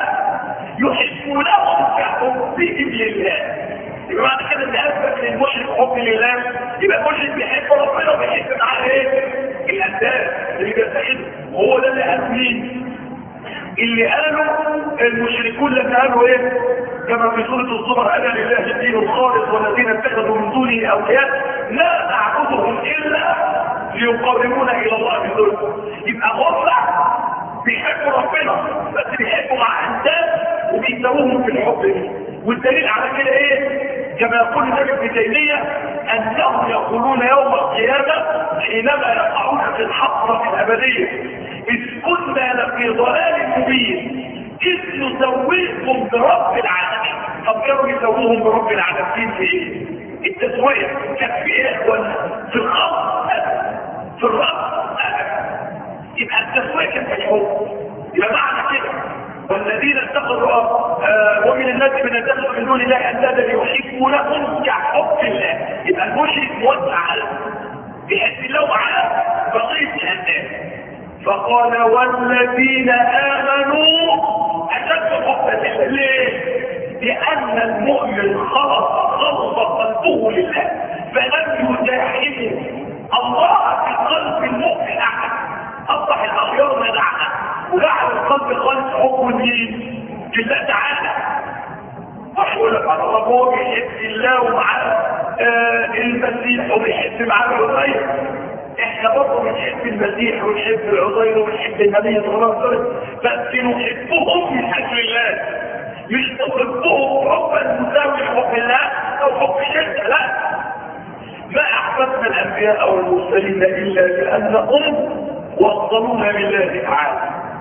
يحبونهم كحبهم لله. يبقى معنى كده ان اثبت للمشرك حب لله، يبقى المشرك بيحب ربنا وبيحب معاه ايه؟ الانداد اللي بيستحيل. وهو ده اللي قالوا مين؟ اللي قالوا المشركون لما قالوا ايه؟ كما في سوره الزمر انا لله الدين الخالص والذين اتخذوا من دونه اولياء لا نعبدهم الا ليقربونا الى الله بذلك. يبقى هم بيحبوا ربنا بس بيحبوا مع انداد وبيساووهم في الحب. والدليل على كده ايه؟ كما يقول النبي ابن تيميه انهم يقولون يوم القيامه حينما يقعون في الحفره الابديه اذ كنا لفي ضلال مبين اذ نسويكم برب العالمين. طب كانوا يسووهم برب العالمين في ايه؟ التسويه كانت في ايه؟ في الخلق، في الرب. يبقى التسويه كانت في الحب. يبقى معنى كده والذين اتخذوا آه ومن الناس من اتخذوا من دون الله اندادا يحبونهم كحب الله. يبقى المشرك موسع على بحب الله على بقيه الانداد. فقال والذين امنوا اشد حبا لله. ليه؟ لان المؤمن خلص خلص قلبه لله فلم يزاحمه الله في قلب المؤمن احد. اصبح الاخيار مدعنا وجعل القلب خالص حب لمين؟ لله تعالى. يقول لك الله هو بيحب الله ومعاه آه المسيح وبيحب معاه العزير. احنا برضه بنحب المسيح ونحب العزير ونحب النبي صلى الله عليه وسلم بس نحبهم من اجل الله، مش نحبهم حبا مساوي لحب الله او حب الشرك. لا، ما احببنا الانبياء او المرسلين الا لانهم وصلونا بالله تعالى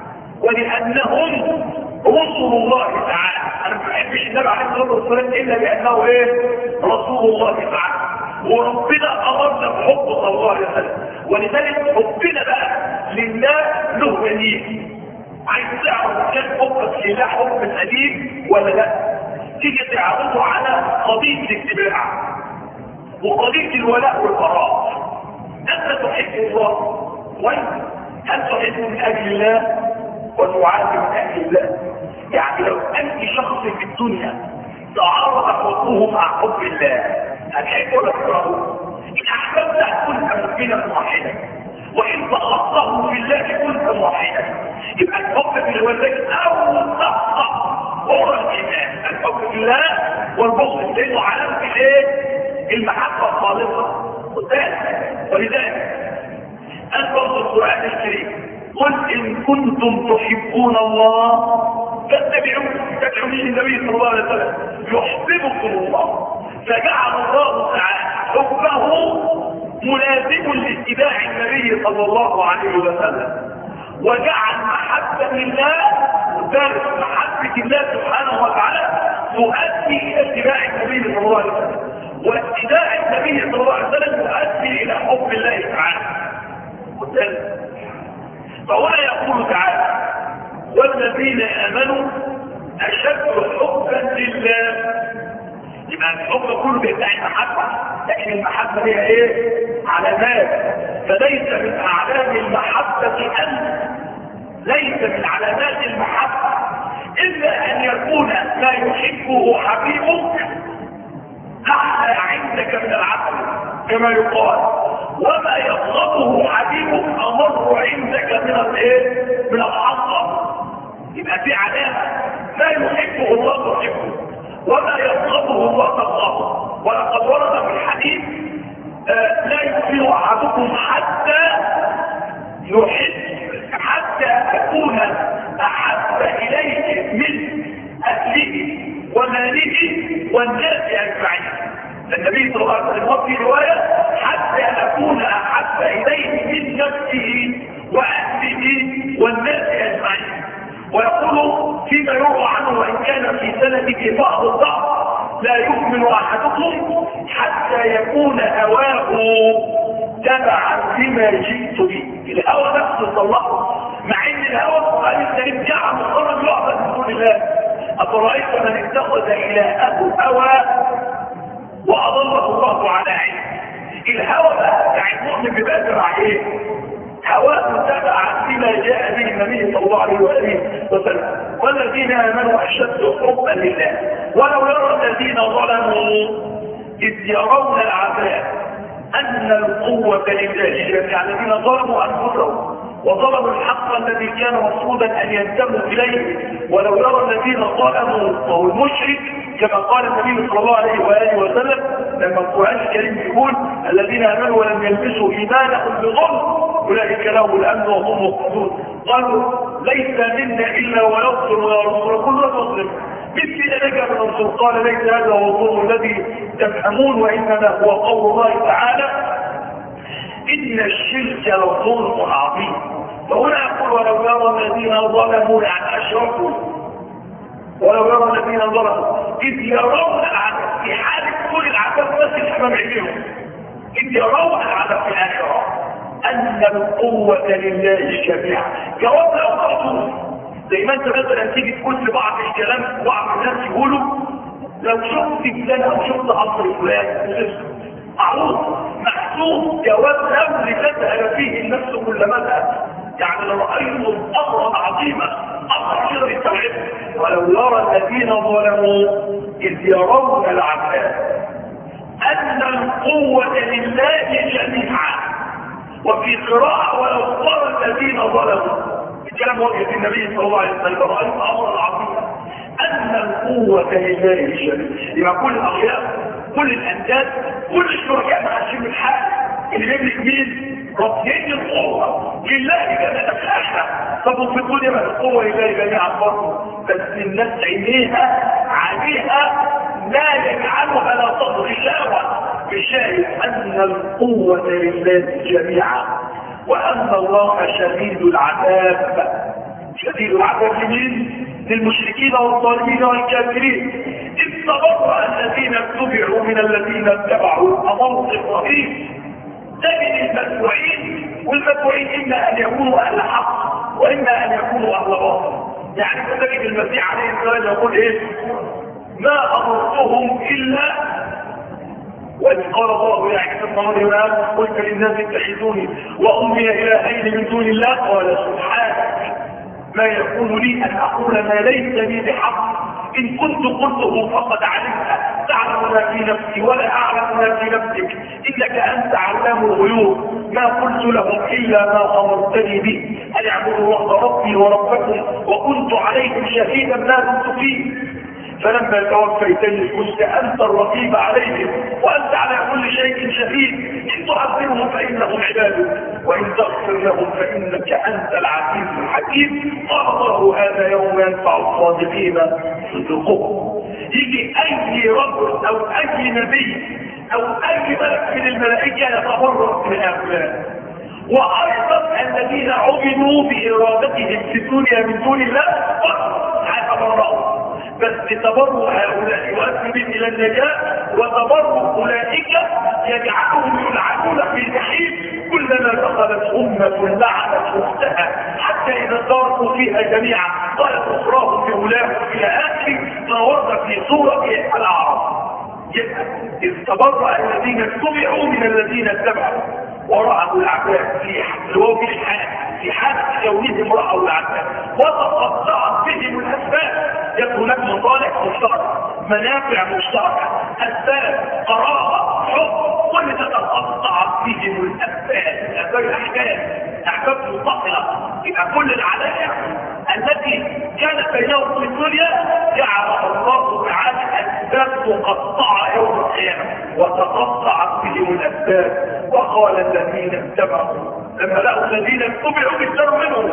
ولانهم رسل الله تعالى. انا ما بحبش النبي عليه الصلاه والسلام الا لانه ايه؟ رسول الله تعالى. وربنا امرنا بحب صلى الله عليه وسلم، ولذلك حبنا بقى لله له وليه. عايز تعرف كان حبك لله حب سليم ولا لا؟ تيجي تعرضه على قضيه الاتباع وقضيه الولاء والبراء. انت تحب الله وانت هل تحب من اجل الله وتعادي من اجل الله؟ يعني لو انت شخص في الدنيا تعرض حبه مع حب الله هتحبه ولا تكرهه؟ ان احببت كنت مؤمنا واحدا وان بغضته في الله كنت واحدا. يبقى الحب في الوالدين اوثق هو الايمان، الحب في الله والبغض لانه علامه الايه؟ المحبه الخالصه. ولذلك أنظر القرآن الكريم قل إن كنتم تحبون الله فاتبعوا تتبعوا النبي صلى الله عليه وسلم يحببكم الله. فجعل الله تعالى حبه ملازم لاتباع النبي صلى الله عليه وسلم، وجعل محبة الله ذلك محبة الله سبحانه وتعالى تؤدي إلى اتباع النبي صلى الله عليه وسلم، واتباع النبي صلى الله عليه وسلم يؤدي إلى حب الله تعالى. فهنا يقول تعالى والذين آمنوا أشد حبا لله. يبقى الحب كله بيدعي المحبة، لكن المحبة ليها ايه؟ علامات. فليس من أعلام المحبة أن ليس من علامات المحبة إلا أن يكون ما يحبه حبيبك أعلى عندك من العقل كما يقال، وما يغضبه حبيبك امر عندك من الايه؟ من الحظ. يبقى في علامه ما يحبه الله يحبه وما يغضبه الله تغضبه. ولقد ورد في الحديث آه لا يؤمن احدكم حتى يحب حتى تكون احب اليه من اهله وماله والناس اجمعين. النبي صلى الله عليه وسلم في روايه حتى اكون احب اليه من نفسه واهله والناس اجمعين. ويقول فيما يروى عنه وان كان في سنده بعض الضعف: لا يؤمن احدكم حتى يكون هواه تبعا لما جئت به. الهوى نفسه طلعه، مع ان الهوى القرآن الكريم جعل مخرج يعبد من دون الله. افرايت من اتخذ الهه هوى واضله الله على علم. الهوى بقى يعني المؤمن بيبقى تبع ايه؟ هواه تبعا لما جاء به النبي صلى الله عليه واله وسلم. والذين امنوا اشد حبا لله ولو يرى الذين ظلموا اذ يرون العذاب ان القوه لله جميعا. الذين ظلموا انفسهم وظلموا الحق الذي كان مفروضا ان ينتموا اليه. ولو يرى الذين ظلموا وهو المشرك كما قال النبي صلى الله عليه واله وسلم لما القران الكريم يقول: الذين امنوا ولم يلبسوا ايمانهم بظلم اولئك لهم الامن وهم مهتدون. قالوا: ليس منا الا ويظلم ويرسل كل مسلم مثل ذلك من الرسول. قال: ليس هذا هو الظلم الذي تفهمون وانما هو قول الله تعالى: ان الشرك لظلم عظيم. فهنا يقول: ولو يرى الذين ظلموا يعني اشركوا، ولو يرى الذين ظلموا اذ يرون العذاب في حال كل العذاب بس الامام عليهم، اذ يرون العذاب في الاخره ان القوه لله جميعا. جواب لا مقصود. زي ما انت مثلا تيجي تقول لبعض الكلام بعض الناس يقولوا: لو شفت فلان او شفت عصر فلان معروف محسوب جواب لم لتسأل فيه النفس كل مذهب. يعني لو رأيتم أمرا عظيما أمر غير التوحيد. ولو يرى الذين ظلموا إذ يرون العذاب أن القوة لله جميعا. وفي قراءة: ولو يرى الذين ظلموا، الكلام وجه النبي صلى الله عليه وسلم: رأيت أمرا عظيما أن القوة لله جميعا. يبقى كل الأغيار كل الأنداد كل الشركاء ماشيين الحال اللي بيملك مين؟ ربين القوة لله جميعا في الآخرة. طب وفي الدنيا ما القوة لله جميعا برضه، بس الناس عينيها عليها لا يجعلها لا تضر الشهوة. بشاهد أن القوة لله جميعا وأن الله شديد العذاب. شديد العذاب لمين؟ للمشركين والظالمين والكافرين. إذ تبرأ الذين اتبعوا من الذين اتبعوا. أمر إبراهيم تجد المتبوعين، والمتبوعين إما أن يكونوا أهل حق وإما أن يكونوا أهل باطل. يعني تجد المسيح عليه السلام يقول إيه؟ ما أمرتهم إلا وإذ قال الله يا عيسى ابن مريم قلت للناس اتخذوني وأمي إلهين من دون الله قال سبحانك ما يكون لي أن أقول ما ليس لي بحق إن كنت قلته فقد علمت تعلم ما في نفسي ولا أعلم ما في نفسك إنك أنت علام الغيوب. ما قلت لهم إلا ما أمرتني به أن اعبدوا الله ربي وربكم وكنت عليكم شهيدا ما كنت فيه. فلما توفيتني كنت أنت الرقيب عليهم وأنت على كل شيء شهيد. إن تعذبهم فإنهم عبادك وإن تغفر لهم فإنك أنت العزيز الحكيم. قال الله هذا يوم ينفع الصادقين صدقهم. يجي أي رجل أو أي نبي أو أي ملك من الملائكة يتبرأ من هؤلاء. وأيضا الذين عبدوا بإرادتهم في الدنيا من دون الله يتبرأوا. بس تبرؤ هؤلاء يؤدي إلى النجاة، وتبرؤ أولئك يجعلهم يلعنون في الجحيم كلما دخلت أمة لعنت أختها حتى إذا صاروا فيها جميعا قالت أخراهم بأولئك إلى آخر ما ورد في سورة الأعراف. إذ تبرأ الذين اتبعوا من الذين اتبعوا ورأوا العذاب في الواقع في حالة كونهم رأوا العذاب وتقطعت بهم الأسباب. يكون لك مصالح مشتركة، منافع مشتركة، أسباب، قرابة، حب، كل تتقطع بهم الأسباب. الأسباب الأحكام أحكام متصلة. يبقى كل العلاقة التي كانت بينهم في الدنيا جعل الله تعالى أسباب تقطع يوم القيامة وتقطعت بهم الأسباب. وقال الذين اتبعوا لما لقوا الذين اتبعوا بالشر منهم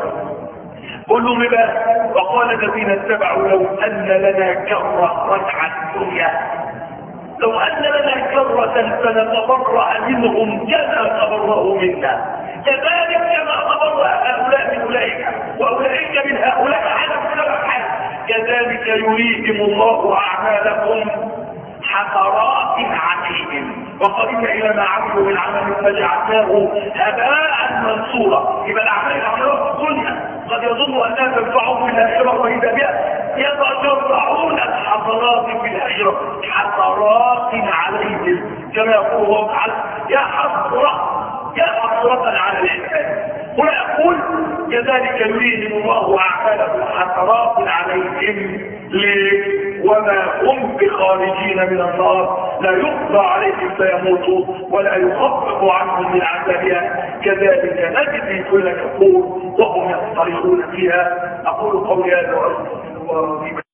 قل لهم بقى. وقال الذين اتبعوا لو أن لنا كرة رجعت الدنيا لو أن لنا كرة فنتبرأ منهم كما تبرأوا منا كذلك كما تبرأ هؤلاء من اولئك واولئك من هؤلاء على سبب حال. كذلك يريهم الله اعمالكم حسرات عليهم وقضينا الى ما عملوا من عمل فجعلناه هباء منصورا. يبقى الاعمال اللي عملوها في الدنيا قد يظن انها تنفعهم في الاخره واذا بها يتجرعون الحسرات في الاخره حسرات عليهم كما يقول الله تعالى يا حسره يا حسره على العباد. هنا يقول كذلك يريهم الله اعمالهم حسرات عليهم ليه؟ وما هم بخارجين من النار لا يقضى عليهم فيموتوا ولا يخفف عنهم من عذابها كذلك نجزي كل كفور وهم يصطرخون فيها. اقول قولي هذا واستغفر الله